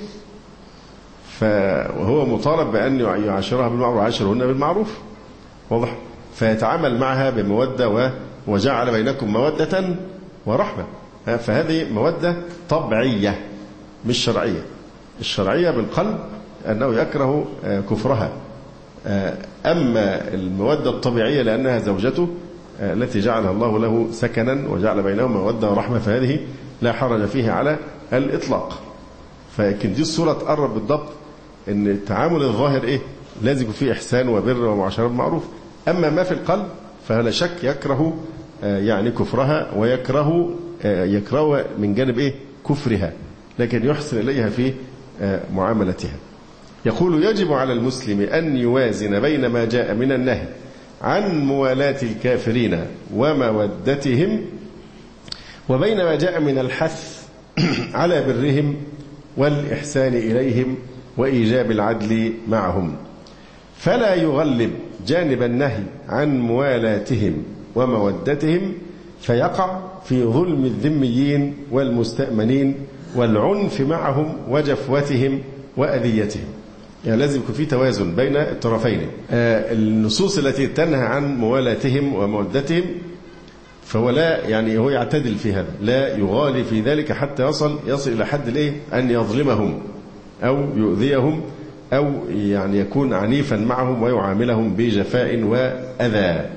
فهو مطالب بأن يعاشرها بالمعروف ويعاشرهن بالمعروف، واضح، فيتعامل معها بمودة وجعل بينكم مودة ورحمة، فهذه مودة طبيعية مش شرعية. الشرعية بالقلب أنه يكره كفرها أما المودة الطبيعية لأنها زوجته التي جعلها الله له سكنا وجعل بينهم مودة ورحمة، فهذه لا حرج فيها على الإطلاق. فلكن دي الصورة تقرب بالضبط أن التعامل الظاهر إيه؟ لازم يكون فيه إحسان وبر ومعاشرة بالمعروف. أما ما في القلب فلا شك يكره يعني كفرها، ويكره من جانب إيه؟ كفرها، لكن يحسن إليها في معاملتها. يقول: يجب على المسلم أن يوازن بين ما جاء من النهي عن موالاة الكافرين ومودتهم وبين ما جاء من الحث على برهم والإحسان إليهم وإيجاب العدل معهم، فلا يغلب جانب النهي عن موالاتهم ومودتهم فيقع في ظلم الذميين والمستأمنين والعنف معهم وجفوتهم وأذيتهم. يعني لازم يكون في توازن بين الطرفين. النصوص التي تنهى عن موالاتهم ومودتهم فهو لا يعني هو يعتدل في هذا، لا يغالي في ذلك حتى يصل إلى حد الإيه؟ أن يظلمهم أو يؤذيهم أو يعني يكون عنيفا معهم ويعاملهم بجفاء وأذى.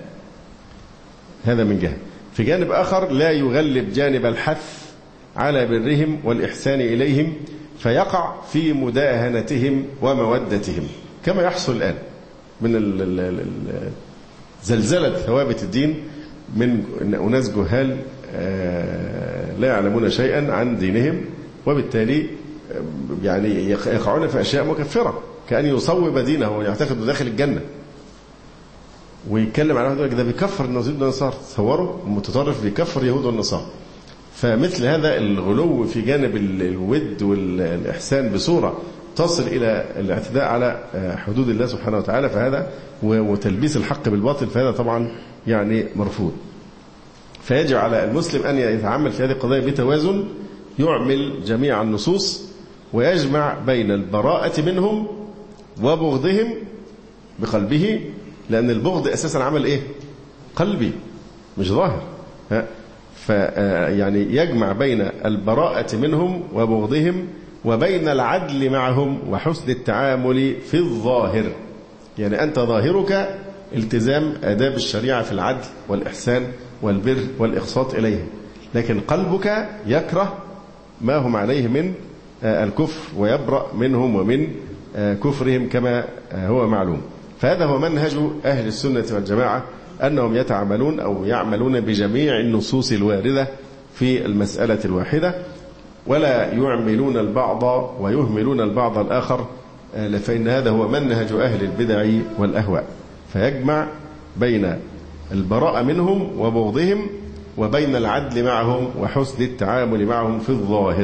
هذا من جهة. في جانب آخر لا يغلب جانب الحث على برهم والإحسان إليهم فيقع في مداهنتهم ومودتهم، كما يحصل الآن من زلزلة ثوابت الدين من أناس جهال لا يعلمون شيئا عن دينهم، وبالتالي يعني يقعون في أشياء مكفرة، كأن يصوب دينه ويعتقد داخل الجنة، ويتكلم على هذا ده بيكفر اليهود والنصارى. تصوروا المتطرف بيكفر اليهود والنصارى. فمثل هذا الغلو في جانب الود والإحسان بصورة تصل إلى الاعتداء على حدود الله سبحانه وتعالى، فهذا وتلبيس الحق بالباطل، فهذا طبعا يعني مرفوض. فيجب على المسلم أن يتعامل في هذه القضايا بتوازن، يعمل جميع النصوص ويجمع بين البراءة منهم وبغضهم بقلبه، لأن البغض أساسا عمل إيه؟ قلبي مش ظاهر. فيعني يجمع بين البراءة منهم وبغضهم وبين العدل معهم وحسن التعامل في الظاهر. يعني أنت ظاهرك التزام آداب الشريعة في العدل والإحسان والبر والإقساط إليهم، لكن قلبك يكره ما هم عليه من الكفر ويبرأ منهم ومن كفرهم كما هو معلوم. فهذا هو منهج أهل السنة والجماعة، أنهم يتعاملون أو يعملون بجميع النصوص الواردة في المسألة الواحدة، ولا يعملون البعض ويهملون البعض الآخر، فإن هذا هو منهج أهل البدع والأهواء. فيجمع بين البراءة منهم وبغضهم وبين العدل معهم وحسن التعامل معهم في الظاهر.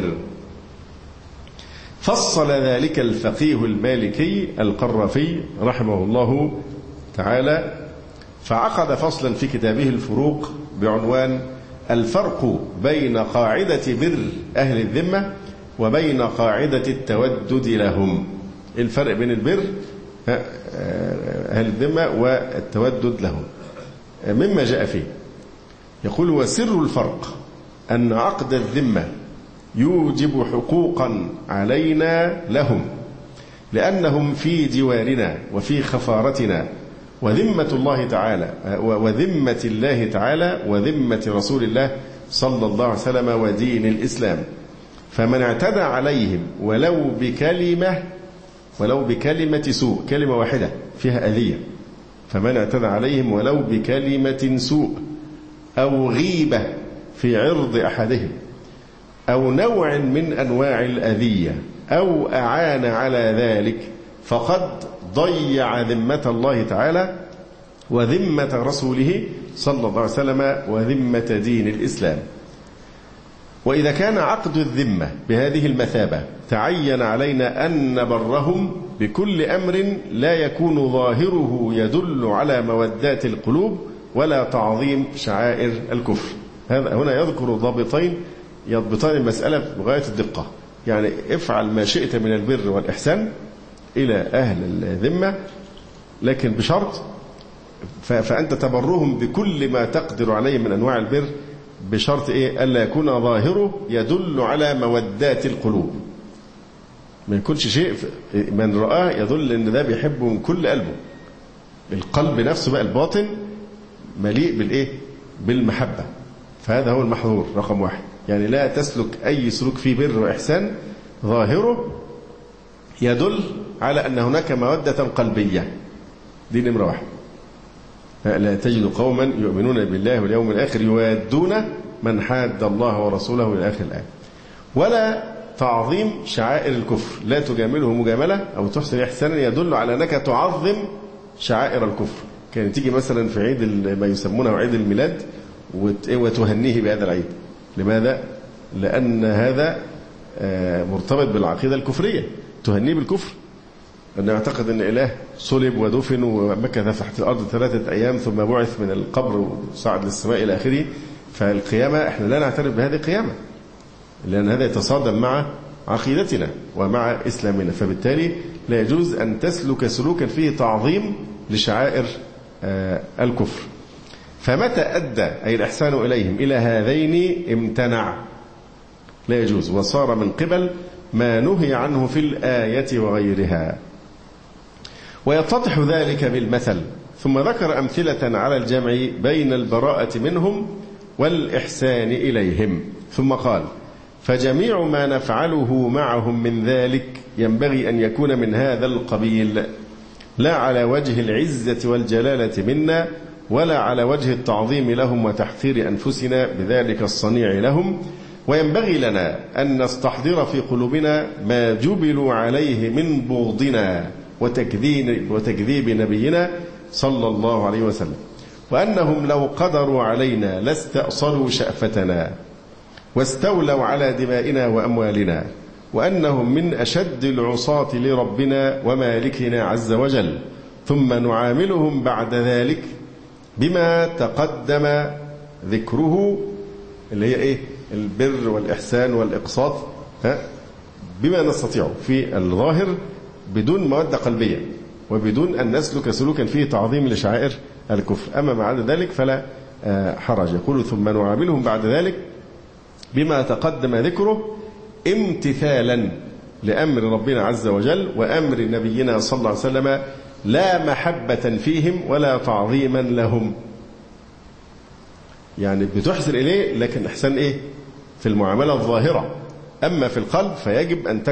فصل ذلك الفقيه المالكي القرافي رحمه الله تعالى، فعقد فصلا في كتابه الفروق بعنوان الفرق بين قاعدة بر أهل الذمة وبين قاعدة التودد لهم. الفرق بين البر أهل الذمة والتودد لهم مما جاء فيه. يقول: وسر الفرق أن عقد الذمة يوجب حقوقا علينا لهم لأنهم في جوارنا وفي خفارتنا، وذمة الله تعالى وذمة الله تعالى وذمة رسول الله صلى الله عليه وسلم ودين الإسلام. فمن اعتدى عليهم ولو بكلمة سوء، كلمة واحدة فيها أذية، فمن اعتدى عليهم ولو بكلمة سوء أو غيبة في عرض أحدهم أو نوع من أنواع الأذية أو أعان على ذلك فقد ضيع ذمة الله تعالى وذمة رسوله صلى الله عليه وسلم وذمة دين الإسلام. وإذا كان عقد الذمة بهذه المثابة تعين علينا أن نبرهم بكل أمر لا يكون ظاهره يدل على مودات القلوب ولا تعظيم شعائر الكفر. هنا يذكر ضابطين يضبطان المسألة بغاية الدقة. يعني افعل ما شئت من البر والإحسان إلى أهل الذمة، لكن بشرط فأنت تبرهم بكل ما تقدر عليه من أنواع البر، بشرط إيه؟ ألا يكون ظاهره يدل على مودات القلوب. ما يكونش شيء من رآه يدل أن ده بيحبه من كل قلبه، القلب نفسه بقى الباطن مليء بالإيه؟ بالمحبة. فهذا هو المحظور رقم 1. يعني لا تسلك أي سلوك فيه بر وإحسان ظاهره يدل على أن هناك مودة قلبية. دي نمرة 1. لا تجد قوما يؤمنون بالله واليوم الآخر يوادون من حاد الله ورسوله إلى آخر الآية. ولا تعظيم شعائر الكفر، لا تجامله مجاملة أو تحسن إحسانا يدل على أنك تعظم شعائر الكفر. كان تيجي مثلا في عيد ما يسمونه عيد الميلاد وتهنيه بهذا العيد. لماذا؟ لأن هذا مرتبط بالعقيدة الكفرية، تهنيه بالكفر، أن يعتقد أن إله صلب ودفن ومكث تحت الأرض 3 أيام ثم بعث من القبر وصعد للسماء إلى آخره. فالقيامة احنا لا نعترف بهذه القيامة، لأن هذا يتصادم مع عقيدتنا ومع إسلامنا. فبالتالي لا يجوز أن تسلك سلوكا فيه تعظيم لشعائر الكفر. فمتى أدى أي الإحسان إليهم إلى هذين امتنع، لا يجوز، وصار من قبل ما نهي عنه في الآية وغيرها. ويتضح ذلك بالمثل. ثم ذكر أمثلة على الجمع بين البراءة منهم والإحسان إليهم، ثم قال: فجميع ما نفعله معهم من ذلك ينبغي أن يكون من هذا القبيل، لا على وجه العزة والجلالة منا، ولا على وجه التعظيم لهم وتحقير أنفسنا بذلك الصنيع لهم. وينبغي لنا أن نستحضر في قلوبنا ما جبلوا عليه من بغضنا وتكذيب نبينا صلى الله عليه وسلم، وأنهم لو قدروا علينا لاستأصلوا شأفتنا واستولوا على دمائنا وأموالنا، وأنهم من أشد العصاة لربنا ومالكنا عز وجل. ثم نعاملهم بعد ذلك بما تقدم ذكره، اللي هي إيه؟ البر والإحسان والإقساط، بما نستطيع في الظاهر بدون مودة قلبية وبدون أن نسلك سلوكا فيه تعظيم لشعائر الكفر. أما بعد ذلك فلا حرج. يقول: ثم نعاملهم بعد ذلك بما تقدم ذكره امتثالا لأمر ربنا عز وجل وأمر نبينا صلى الله عليه وسلم، لا محبة فيهم ولا تعظيما لهم. يعني بتحسن إليه لكن إحسان إيه؟ في المعاملة الظاهرة. أما في القلب فيجب أن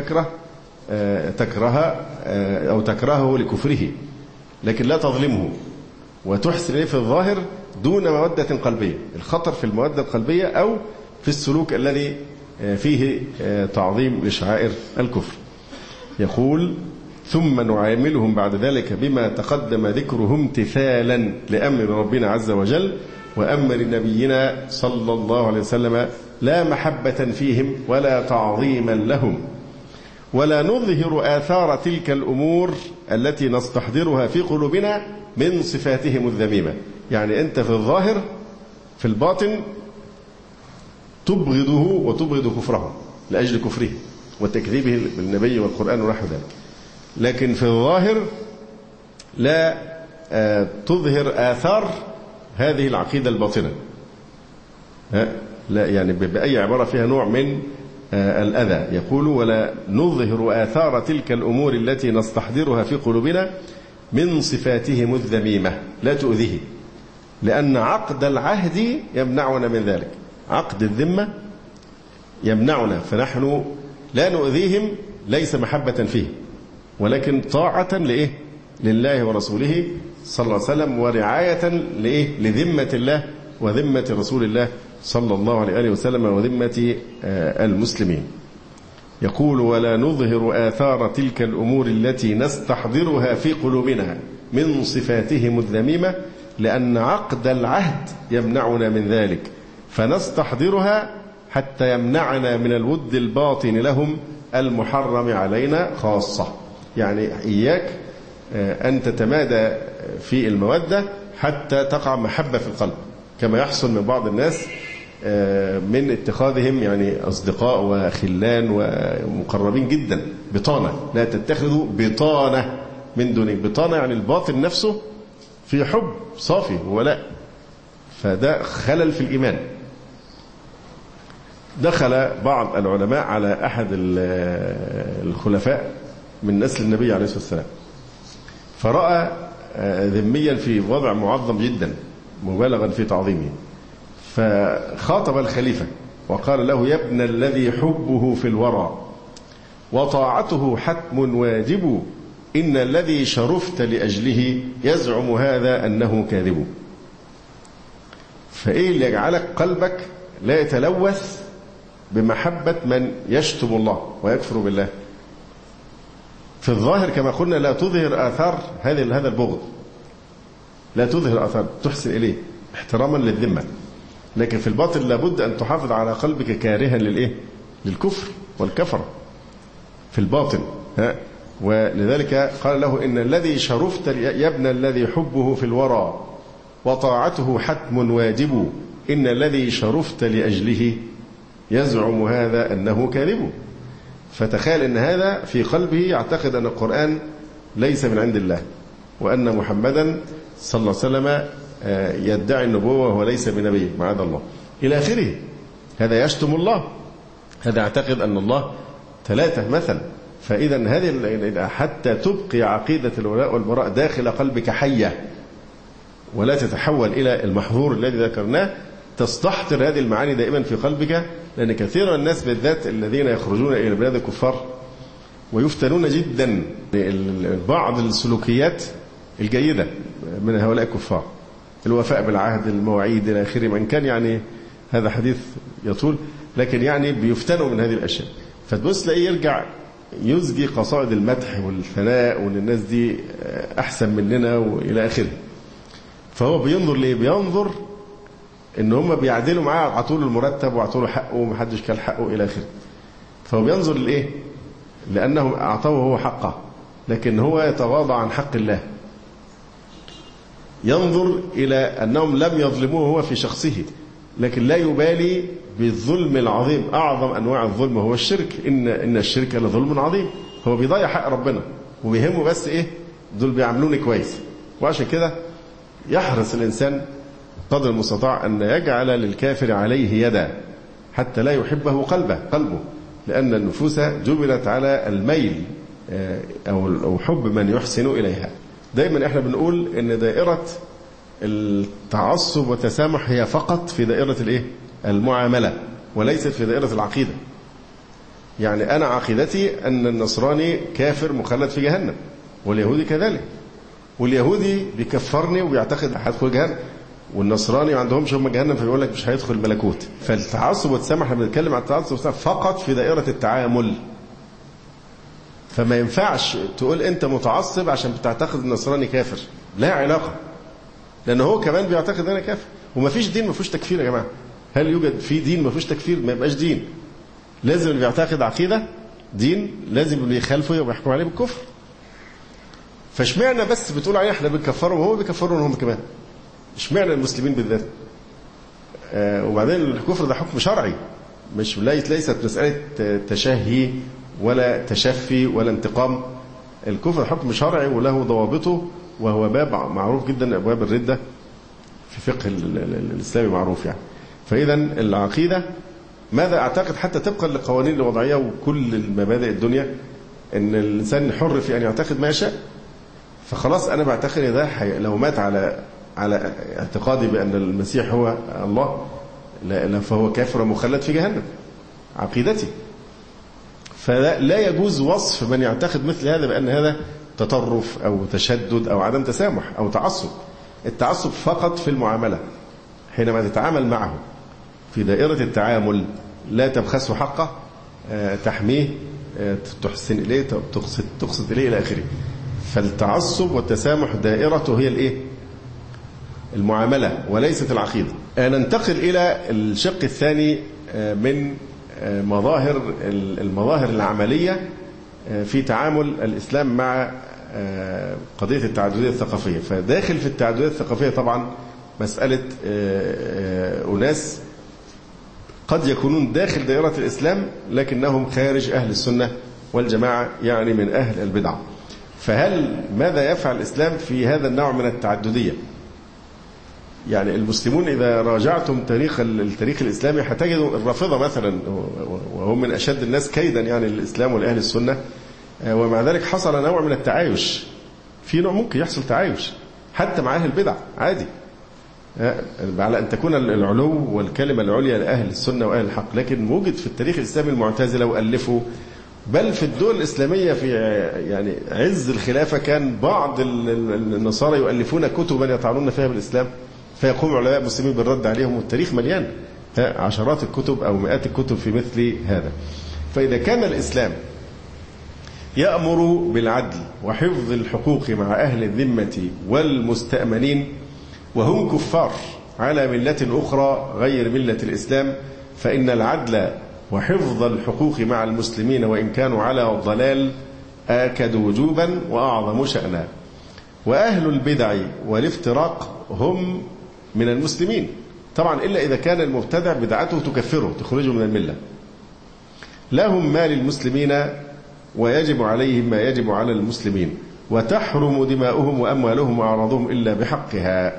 تكرهه لكفره، لكن لا تظلمه، وتحسن إليه في الظاهر دون مودة قلبية. الخطر في المودة القلبية أو في السلوك الذي فيه تعظيم لشعائر الكفر. يقول: ثم نعاملهم بعد ذلك بما تقدم ذكره امتثالا لأمر ربنا عز وجل وأمر نبينا صلى الله عليه وسلم، لا محبة فيهم ولا تعظيما لهم، ولا نظهر آثار تلك الأمور التي نستحضرها في قلوبنا من صفاتهم الذميمة. يعني أنت في الظاهر في الباطن تبغضه وتبغض كفره لأجل كفره وتكذيبه بالنبي والقرآن ونحو ذلك، لكن في الظاهر لا تظهر آثار هذه العقيدة الباطنة، لا يعني بأي عبارة فيها نوع من الأذى. يقول: ولا نظهر آثار تلك الأمور التي نستحضرها في قلوبنا من صفاتهم الذميمة، لا تؤذيه، لأن عقد العهد يمنعنا من ذلك. عقد الذمة يمنعنا، فنحن لا نؤذيهم، ليس محبة فيه ولكن طاعة لإيه؟ لله ورسوله صلى الله عليه وسلم، ورعاية لإيه؟ لذمة الله وذمة رسول الله صلى الله عليه وسلم وذمة المسلمين. يقول: ولا نظهر آثار تلك الأمور التي نستحضرها في قلوبنا من صفاتهم الذميمة، لأن عقد العهد يمنعنا من ذلك، فنستحضرها حتى يمنعنا من الود الباطن لهم المحرم علينا خاصة. يعني إياك أن تتمادى في المودة حتى تقع محبة في القلب، كما يحصل من بعض الناس من اتخاذهم يعني أصدقاء وخلان ومقربين جدا بطانة. لا تتخذوا بطانة من دونك. بطانة يعني الباطن نفسه في حب صافي وولاء، فده خلل في الإيمان. دخل بعض العلماء على أحد الخلفاء من نسل النبي عليه الصلاة والسلام، فرأى ذميا في وضع معظم جدا مبالغا في تعظيمه. فخاطب الخليفة وقال له: يا ابن الذي حبه في الورى وطاعته حتم واجب، إن الذي شرفت لأجله يزعم هذا أنه كاذب. فإيه اللي يجعلك قلبك لا يتلوث بمحبة من يشتم الله ويكفر بالله؟ في الظاهر كما قلنا لا تظهر آثار هذا البغض، لا تظهر آثار، تحسن إليه احتراما للذمة، لكن في الباطن لابد أن تحافظ على قلبك كارها للكفر والكفر في الباطن. ولذلك قال له: إن الذي شرفت يا ابن الذي حبه في الورى وطاعته حتم واجب، إن الذي شرفت لأجله يزعم هذا أنه كاذب. فتخيل أن هذا في قلبه يعتقد أن القرآن ليس من عند الله، وأن محمدا صلى الله عليه وسلم يدعي النبوة وهو ليس بنبي معاذ الله إلى آخره. هذا يشتم الله، هذا يعتقد أن الله ثلاثة مثلا. فإذا هذه حتى تبقي عقيدة الولاء والبراء داخل قلبك حية ولا تتحول إلى المحظور الذي ذكرناه، تستحضر هذه المعاني دائما في قلبك. لأن كثير من الناس بالذات الذين يخرجون إلى بلاد الكفار ويفتنون جدا بعض السلوكيات الجيدة من هؤلاء الكفار، الوفاء بالعهد، المواعيد إلى آخره، من كان يعني هذا حديث يطول، لكن يعني بيفتنوا من هذه الأشياء. فتبص تلاقيه يرجع يزجي قصائد المدح والثناء وان الناس دي احسن مننا والى اخره. فهو بينظر ليه؟ بينظر ان هم بيعدلوا معاه، عطوا له المرتب وعطوا له حقه ومحدش كان حقه الى اخره. فهو بينظر لايه؟ لانهم اعطوه هو حقه، لكن هو يتغاضى عن حق الله. ينظر الى انهم لم يظلموه هو في شخصه، لكن لا يبالي بالظلم العظيم، أعظم أنواع الظلم هو الشرك، إن الشرك لظلم عظيم. هو بيضيع حق ربنا وبيهمه بس إيه؟ دول بيعملوني كويس. وعشان كده يحرص الإنسان قدر المستطاع أن يجعل للكافر عليه يدا حتى لا يحبه قلبه، لأن النفوس جبلت على الميل أو حب من يحسن إليها. دايما إحنا بنقول إن دائرة التعصب والتسامح هي فقط في دائرة المعاملة وليست في دائرة العقيدة. يعني أنا عقيدتي أن النصراني كافر مخلد في جهنم، واليهودي كذلك، واليهودي بيكفرني وبيعتقد هيدخل جهنم، والنصراني ما عندهمش هم جهنم فبيقول لك مش هيدخل الملكوت. فالتعصب والتسامح احنا بنتكلم عن التعصب والتسامح فقط في دائرة التعامل. فما ينفعش تقول أنت متعصب عشان بتعتقد النصراني كافر، لا علاقة، لأنه هو كمان بيعتقد أنا كافر. ومفيش دين مفيش تكفير يا جماعة. هل يوجد في دين مفيش تكفير؟ ما يبقاش دين. لازم اللي بيعتقد عقيدة دين، لازم اللي يخالفه ويحكم عليه بالكفر. فاشمعنا بس بتقول عليه احنا بنكفرهم وهو بيكفرون هم كمان؟ اشمعنا المسلمين بالذات؟ وبعدين الكفر ده حكم شرعي، مش ليست مسألة تشهي ولا تشفي ولا انتقام. الكفر حكم شرعي وله ضوابطه، وهو باب معروف جدا أبواب الردة في فقه الإسلامي معروف يعني. فإذا العقيدة ماذا أعتقد حتى طبقا للقوانين الوضعية وكل المبادئ الدنيا أن الإنسان حر في أن يعتقد ما يشاء. فخلاص أنا بعتقد ده لو مات على اعتقادي بأن المسيح هو الله لا فهو كافر ومخلد في جهنم، عقيدتي. فلا يجوز وصف من يعتقد مثل هذا بأن هذا تطرف أو تشدد أو عدم تسامح أو تعصب. التعصب فقط في المعاملة، حينما تتعامل معه في دائرة التعامل لا تبخسه حقه، تحميه، تحسن إليه، تقصد إليه إلى آخره. فالتعصب والتسامح دائرته هي المعاملة وليست العقيدة. ننتقل إلى الشق الثاني من المظاهر العملية في تعامل الإسلام مع قضية التعددية الثقافية. فداخل في التعددية الثقافية طبعا مسألة أناس قد يكونون داخل دائرة الإسلام لكنهم خارج أهل السنة والجماعة، يعني من أهل البدع. فهل ماذا يفعل الإسلام في هذا النوع من التعددية؟ يعني المسلمون إذا راجعتم التاريخ الإسلامي هتجدوا الرافضة مثلا وهم من أشد الناس كيدا يعني للإسلام ولأهل السنة، ومع ذلك حصل نوع من التعايش. في نوع ممكن يحصل تعايش حتى مع أهل البدع عادي، على أن تكون العلو والكلمة العليا لأهل السنة وأهل الحق. لكن وجد في التاريخ الإسلامي المعتزلة وألفوا، بل في الدول الإسلامية في يعني عز الخلافة كان بعض النصارى يؤلفون كتبا يطعنون فيها بالإسلام، فيقوم علماء المسلمين بالرد عليهم، والتاريخ مليان عشرات الكتب أو مئات الكتب في مثل هذا. فإذا كان الإسلام يأمر بالعدل وحفظ الحقوق مع أهل الذمة والمستأمنين وهم كفار على ملة أخرى غير ملة الإسلام، فإن العدل وحفظ الحقوق مع المسلمين وإن كانوا على ضلال آكد وجوبا وأعظم شأنا. وأهل البدع والافتراق هم من المسلمين طبعا، إلا إذا كان المبتدع بدعته تكفره تخرجه من الملة. لهم ما للمسلمين ويجب عليهم ما يجب على المسلمين، وتحرم دماؤهم وأموالهم وأعراضهم إلا بحقها.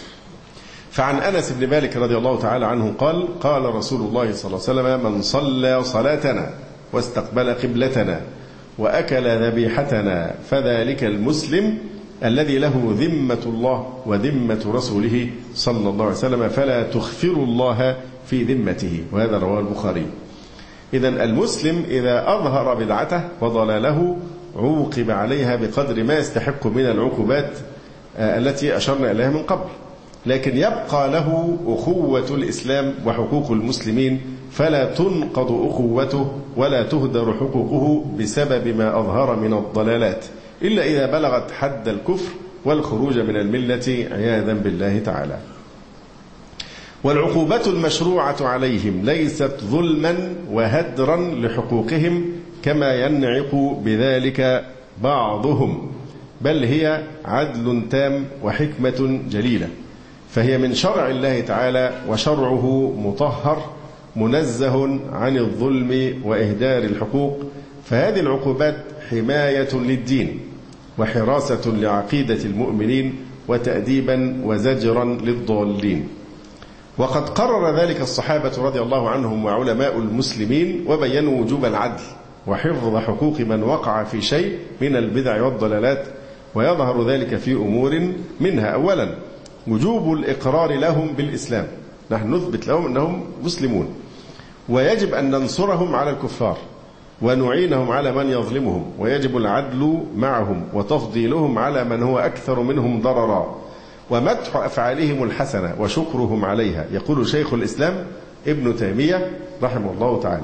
فعن أنس بن مالك رضي الله تعالى عنه قال: قال رسول الله صلى الله عليه وسلم: من صلى صلاتنا واستقبل قبلتنا وأكل ذبيحتنا فذلك المسلم الذي له ذمة الله وذمة رسوله صلى الله عليه وسلم، فلا تخفروا الله في ذمته. وهذا رواه البخاري. إذن المسلم إذا أظهر بدعته وضلاله عوقب عليها بقدر ما يستحق من العقوبات التي أشرنا إليها من قبل، لكن يبقى له أخوة الإسلام وحقوق المسلمين، فلا تنقض أخوته ولا تهدر حقوقه بسبب ما أظهر من الضلالات، إلا إذا بلغت حد الكفر والخروج من الملة عياذا بالله تعالى. والعقوبة المشروعة عليهم ليست ظلما وهدرا لحقوقهم كما ينعق بذلك بعضهم، بل هي عدل تام وحكمة جليلة، فهي من شرع الله تعالى، وشرعه مطهر منزه عن الظلم وإهدار الحقوق. فهذه العقوبات حماية للدين وحراسة لعقيدة المؤمنين وتأديبا وزجرا للضالين. وقد قرر ذلك الصحابة رضي الله عنهم وعلماء المسلمين، وبينوا وجوب العدل وحفظ حقوق من وقع في شيء من البدع والضلالات. ويظهر ذلك في أمور منها: أولا وجوب الإقرار لهم بالإسلام، نحن نثبت لهم أنهم مسلمون، ويجب أن ننصرهم على الكفار ونعينهم على من يظلمهم، ويجب العدل معهم وتفضيلهم على من هو أكثر منهم ضررا، ومدح أفعالهم الحسنة وشكرهم عليها. يقول شيخ الإسلام ابن تيمية رحمه الله تعالى: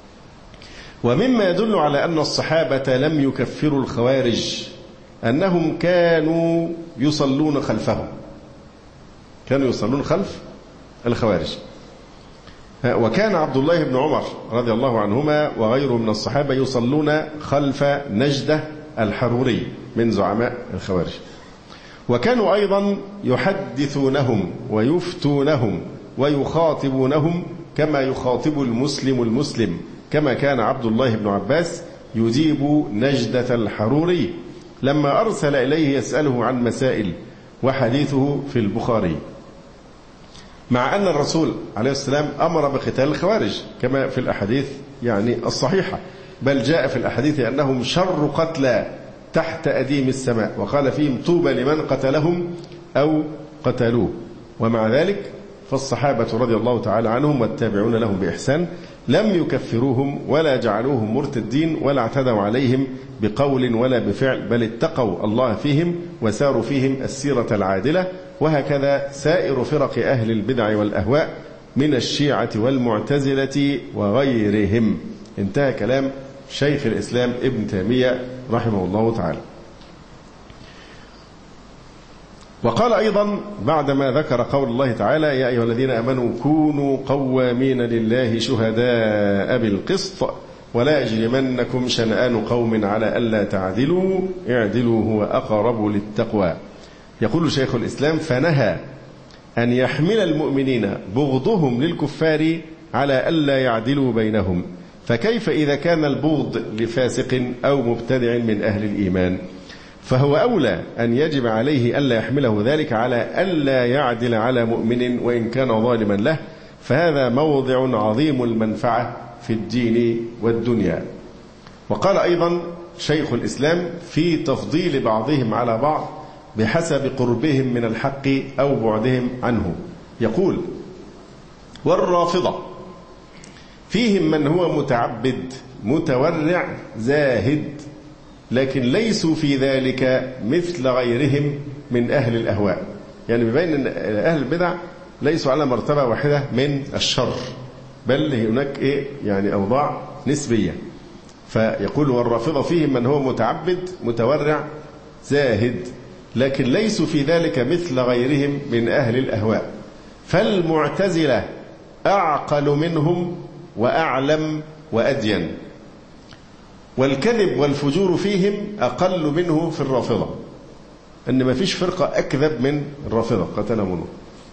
ومما يدل على أن الصحابة لم يكفروا الخوارج أنهم كانوا يصلون خلفهم، كانوا يصلون خلف الخوارج. وكان عبد الله بن عمر رضي الله عنهما وغيره من الصحابة يصلون خلف نجدة الحروري من زعماء الخوارج. وكانوا أيضا يحدثونهم ويفتونهم ويخاطبونهم كما يخاطب المسلم، كما كان عبد الله بن عباس يجيب نجدة الحروري لما أرسل إليه يسأله عن مسائل، وحديثه في البخاري. مع أن الرسول عليه السلام أمر بقتال الخوارج كما في الأحاديث يعني الصحيحة، بل جاء في الأحاديث أنهم شر قتلى تحت أديم السماء، وقال فيهم: طوبى لمن قتلهم أو قتلوه. ومع ذلك فالصحابة رضي الله تعالى عنهم والتابعون لهم بإحسان لم يكفروهم ولا جعلوهم مرتدين ولا اعتدوا عليهم بقول ولا بفعل، بل اتقوا الله فيهم وساروا فيهم السيرة العادلة. وهكذا سائر فرق أهل البدع والأهواء من الشيعة والمعتزلة وغيرهم. انتهى كلام شيخ الإسلام ابن تيمية رحمه الله تعالى. وقال أيضا بعدما ذكر قول الله تعالى: يا أيها الذين آمنوا كونوا قوامين لله شهداء بالقسط ولا يجرمنكم شنآن قوم على ألا تعدلوا اعدلوا هو أقرب للتقوى. يقول شيخ الإسلام: فنهى أن يحمل المؤمنين بغضهم للكفار على ألا يعدلوا بينهم، فكيف إذا كان البغض لفاسق أو مبتدع من أهل الإيمان؟ فهو أولى أن يجب عليه ألا يحمله ذلك على ألا يعدل على مؤمن وإن كان ظالما له، فهذا موضع عظيم المنفعة في الدين والدنيا. وقال أيضا شيخ الإسلام في تفضيل بعضهم على بعض: بحسب قربهم من الحق أو بعدهم عنه. يقول: والرافضة فيهم من هو متعبد متورع زاهد، لكن ليسوا في ذلك مثل غيرهم من أهل الأهواء. يعني بيبين أن أهل البدع ليسوا على مرتبة واحدة من الشر، بل هناك يعني أوضاع نسبية. فيقول: والرافضة فيهم من هو متعبد متورع زاهد، لكن ليسوا في ذلك مثل غيرهم من أهل الأهواء. فالمعتزلة أعقل منهم وأعلم وأدين، والكذب والفجور فيهم أقل منه في الرافضة، أن ما فيش فرقة أكذب من الرافضة قتلهم الله.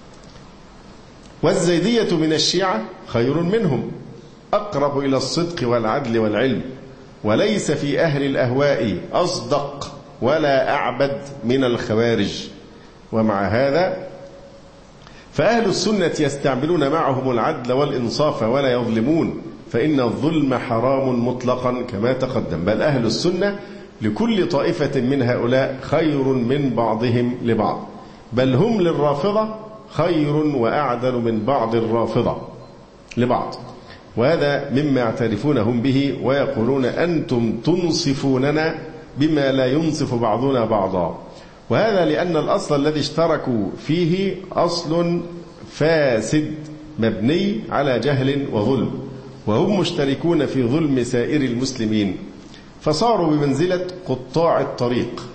والزيدية من الشيعة خير منهم، أقرب إلى الصدق والعدل والعلم، وليس في أهل الأهواء أصدق ولا أعبد من الخوارج. ومع هذا فأهل السنة يستعملون معهم العدل والإنصاف ولا يظلمون، فإن الظلم حرام مطلقا كما تقدم. بل أهل السنة لكل طائفة من هؤلاء خير من بعضهم لبعض، بل هم للرافضة خير وأعدل من بعض الرافضة لبعض. وهذا مما يعترفونهم به ويقولون: أنتم تنصفوننا بما لا ينصف بعضنا بعضا. وهذا لأن الأصل الذي اشتركوا فيه أصل فاسد مبني على جهل وظلم، وهم مشتركون في ظلم سائر المسلمين، فصاروا بمنزلة قطاع الطريق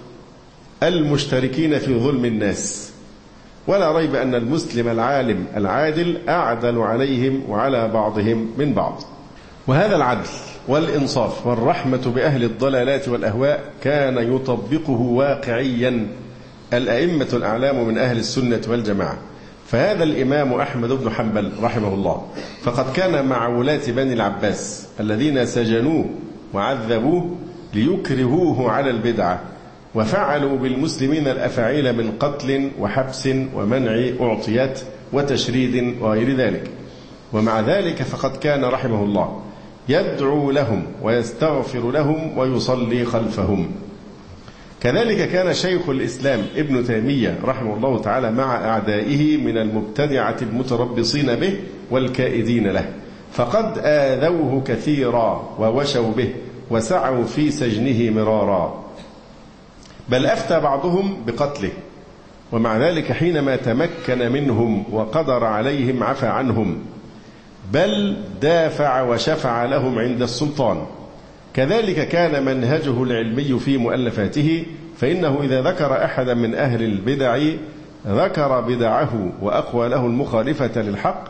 المشتركين في ظلم الناس. ولا ريب أن المسلم العالم العادل أعدل عليهم وعلى بعضهم من بعض. وهذا العدل والإنصاف والرحمة بأهل الضلالات والأهواء كان يطبقه واقعيا الأئمة الأعلام من أهل السنة والجماعة. فهذا الإمام أحمد بن حنبل رحمه الله فقد كان مع ولاة بني العباس الذين سجنوه وعذبوه ليكرهوه على البدعة، وفعلوا بالمسلمين الأفاعيل من قتل وحبس ومنع أعطيات وتشريد وغير ذلك. ومع ذلك فقد كان رحمه الله يدعو لهم ويستغفر لهم ويصلي خلفهم. كذلك كان شيخ الإسلام ابن تيمية رحمه الله تعالى مع أعدائه من المبتدعة المتربصين به والكائدين له، فقد آذوه كثيرا ووشوا به وسعوا في سجنه مرارا، بل أفتى بعضهم بقتله، ومع ذلك حينما تمكن منهم وقدر عليهم عفى عنهم، بل دافع وشفع لهم عند السلطان. كذلك كان منهجه العلمي في مؤلفاته، فإنه إذا ذكر أحدا من أهل البدع ذكر بدعه وأقواله المخالفة للحق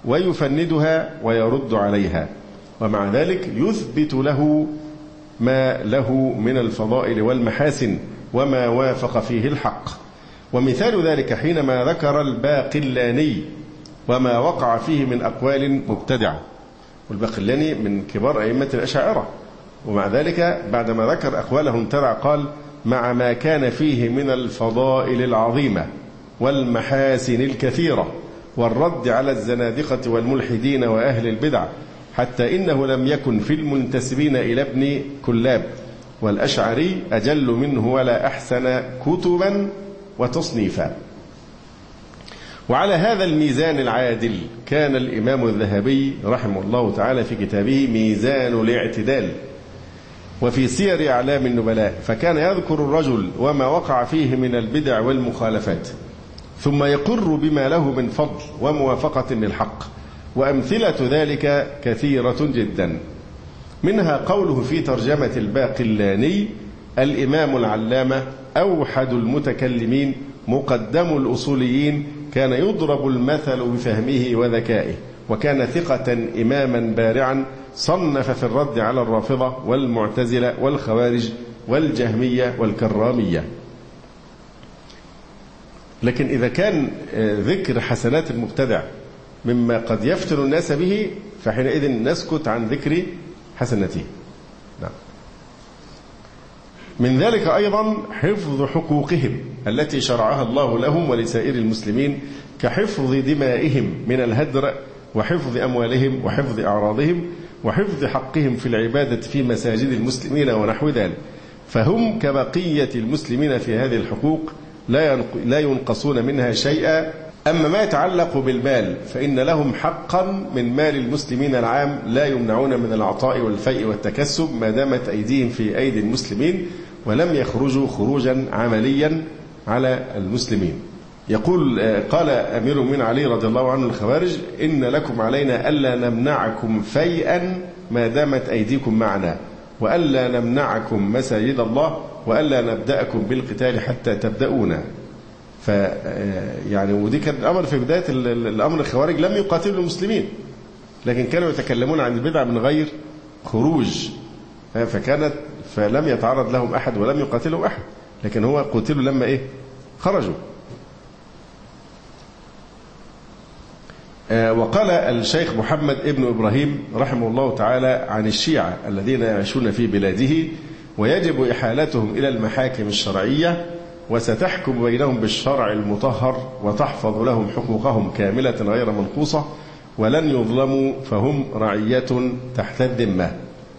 ويفندها ويرد عليها، ومع ذلك يثبت له ما له من الفضائل والمحاسن وما وافق فيه الحق. ومثال ذلك حينما ذكر الباقلاني وما وقع فيه من أقوال مبتدعة، والباقلاني من كبار أئمة الأشاعرة، ومع ذلك بعدما ذكر أقواله امتنع، قال: مع ما كان فيه من الفضائل العظيمة والمحاسن الكثيرة والرد على الزنادقة والملحدين وأهل البدع، حتى إنه لم يكن في المنتسبين إلى ابن كلاب والأشعري أجل منه ولا أحسن كتبا وتصنيفا. وعلى هذا الميزان العادل كان الإمام الذهبي رحمه الله تعالى في كتابه ميزان الاعتدال وفي سير أعلام النبلاء، فكان يذكر الرجل وما وقع فيه من البدع والمخالفات، ثم يقر بما له من فضل وموافقة للحق. وأمثلة ذلك كثيرة جدا، منها قوله في ترجمة الباقلاني: الإمام العلامة أوحد المتكلمين مقدم الأصوليين، كان يضرب المثل بفهمه وذكائه، وكان ثقة إماما بارعا، صنف في الرد على الرافضة والمعتزلة والخوارج والجهمية والكرامية. لكن إذا كان ذكر حسنات المبتدع مما قد يفتن الناس به، فحينئذ نسكت عن ذكر حسناته. نعم. من ذلك أيضا حفظ حقوقهم التي شرعها الله لهم ولسائر المسلمين، كحفظ دمائهم من الهدر، وحفظ أموالهم، وحفظ أعراضهم، وحفظ حقهم في العبادة في مساجد المسلمين ونحو ذلك. فهم كبقية المسلمين في هذه الحقوق، لا ينقصون منها شيئا. أما ما يتعلق بالمال فإن لهم حقا من مال المسلمين العام لا يمنعون من العطاء والفيء والتكسب ما دامت أيديهم في أيدي المسلمين ولم يخرجوا خروجا عمليا على المسلمين. يقول قال أمير المؤمنين علي رضي الله عنه للخوارج: إن لكم علينا ألا نمنعكم فيئا ما دامت أيديكم معنا، وألا نمنعكم مساجد الله، وألا نبدأكم بالقتال حتى تبدأونا. يعني ودي كان الأمر في بداية الأمر. الخوارج لم يقاتلوا المسلمين، لكن كانوا يتكلمون عن البدع من غير خروج، فلم يتعرض لهم أحد ولم يقاتلهم أحد، لكن هو قتلوا لما خرجوا. وقال الشيخ محمد ابن إبراهيم رحمه الله تعالى عن الشيعة الذين يعيشون في بلاده: ويجب إحالتهم إلى المحاكم الشرعية، وستحكم بينهم بالشرع المطهر، وتحفظ لهم حقوقهم كاملة غير منقوصة، ولن يظلموا، فهم رعية تحت الذمة.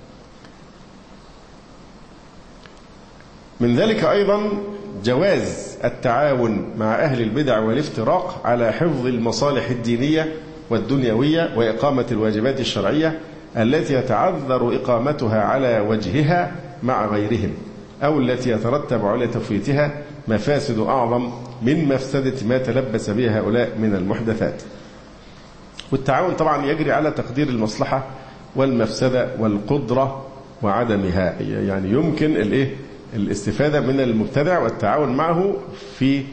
من ذلك أيضا جواز التعاون مع أهل البدع والافتراق على حفظ المصالح الدينية والدنيوية وإقامة الواجبات الشرعية التي يتعذر إقامتها على وجهها مع غيرهم، أو التي يترتب على تفويتها مفاسد أعظم من مفسدة ما تلبس بها هؤلاء من المحدثات. والتعاون طبعا يجري على تقدير المصلحة والمفسدة والقدرة وعدمها، يعني يمكن الاستفادة من المبتدع والتعاون معه في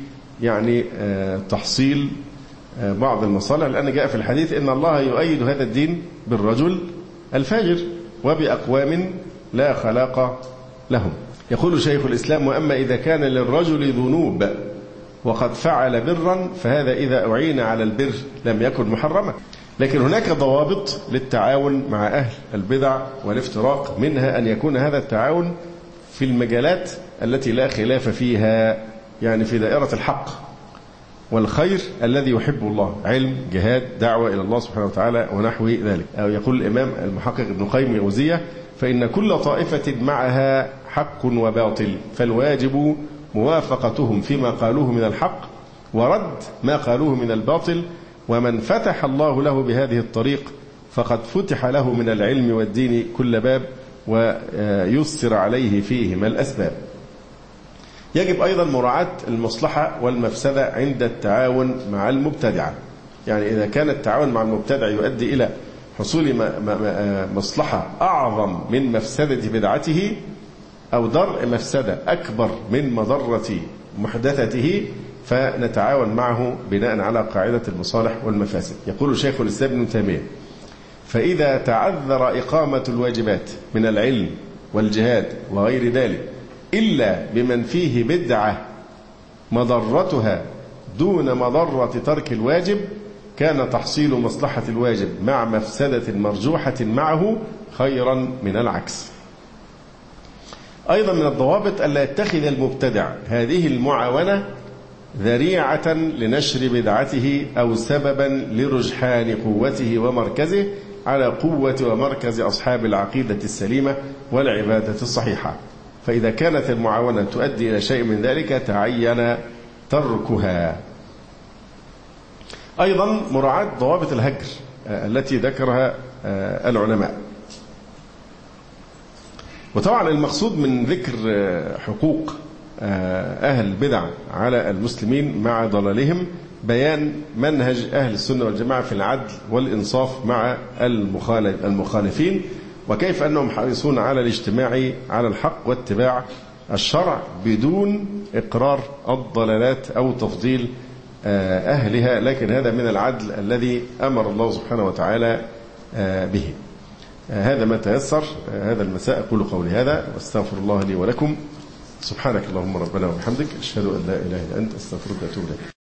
تحصيل بعض المصالح، لأن جاء في الحديث: إن الله يؤيد هذا الدين بالرجل الفاجر وبأقوام لا خلاق لهم. يقول شيخ الإسلام: وأما إذا كان للرجل ذنوب وقد فعل برا فهذا إذا أعين على البر لم يكن محرما. لكن هناك ضوابط للتعاون مع أهل البدع والافتراق، منها أن يكون هذا التعاون في المجالات التي لا خلاف فيها، يعني في دائرة الحق والخير الذي يحب الله: علم، جهاد، دعوة إلى الله سبحانه وتعالى ونحو ذلك. أو يقول الإمام المحقق ابن قيم الجوزية: فإن كل طائفة معها حق وباطل، فالواجب موافقتهم فيما قالوه من الحق ورد ما قالوه من الباطل، ومن فتح الله له بهذه الطريق فقد فتح له من العلم والدين كل باب، ويسر عليه فيهما الأسباب. يجب أيضا مراعاة المصلحة والمفسدة عند التعاون مع المبتدعة. يعني إذا كان التعاون مع المبتدع يؤدي إلى حصول مصلحة أعظم من مفسدة بدعته، أو درء مفسدة أكبر من مضرة محدثته، فنتعاون معه بناء على قاعدة المصالح والمفاسد. يقول شيخ الإسلام ابن تيمية: فإذا تعذر إقامة الواجبات من العلم والجهاد وغير ذلك إلا بمن فيه بدعة مضرتها دون مضرة ترك الواجب، كان تحصيل مصلحة الواجب مع مفسدة مرجوحة معه خيرا من العكس. أيضا من الضوابط ألا يتخذ المبتدع هذه المعاونة ذريعة لنشر بدعته أو سببا لرجحان قوته ومركزه على قوة ومركز أصحاب العقيدة السليمة والعبادة الصحيحة. فإذا كانت المعاونة تؤدي إلى شيء من ذلك تعين تركها. أيضا مراعاة ضوابط الهجر التي ذكرها العلماء. وطبعا المقصود من ذكر حقوق أهل البدع على المسلمين مع ضلالهم بيان منهج أهل السنة والجماعة في العدل والإنصاف مع المخالفين، وكيف أنهم حريصون على الاجتماع على الحق واتباع الشرع بدون إقرار الضلالات أو تفضيل أهلها، لكن هذا من العدل الذي أمر الله سبحانه وتعالى به. هذا ما تيسر هذا المساء. أقول قولي هذا واستغفر الله لي ولكم. سبحانك اللهم ربنا وبحمدك، أشهد أن لا إله إلا أنت، أستغفرك وأتوب إليك.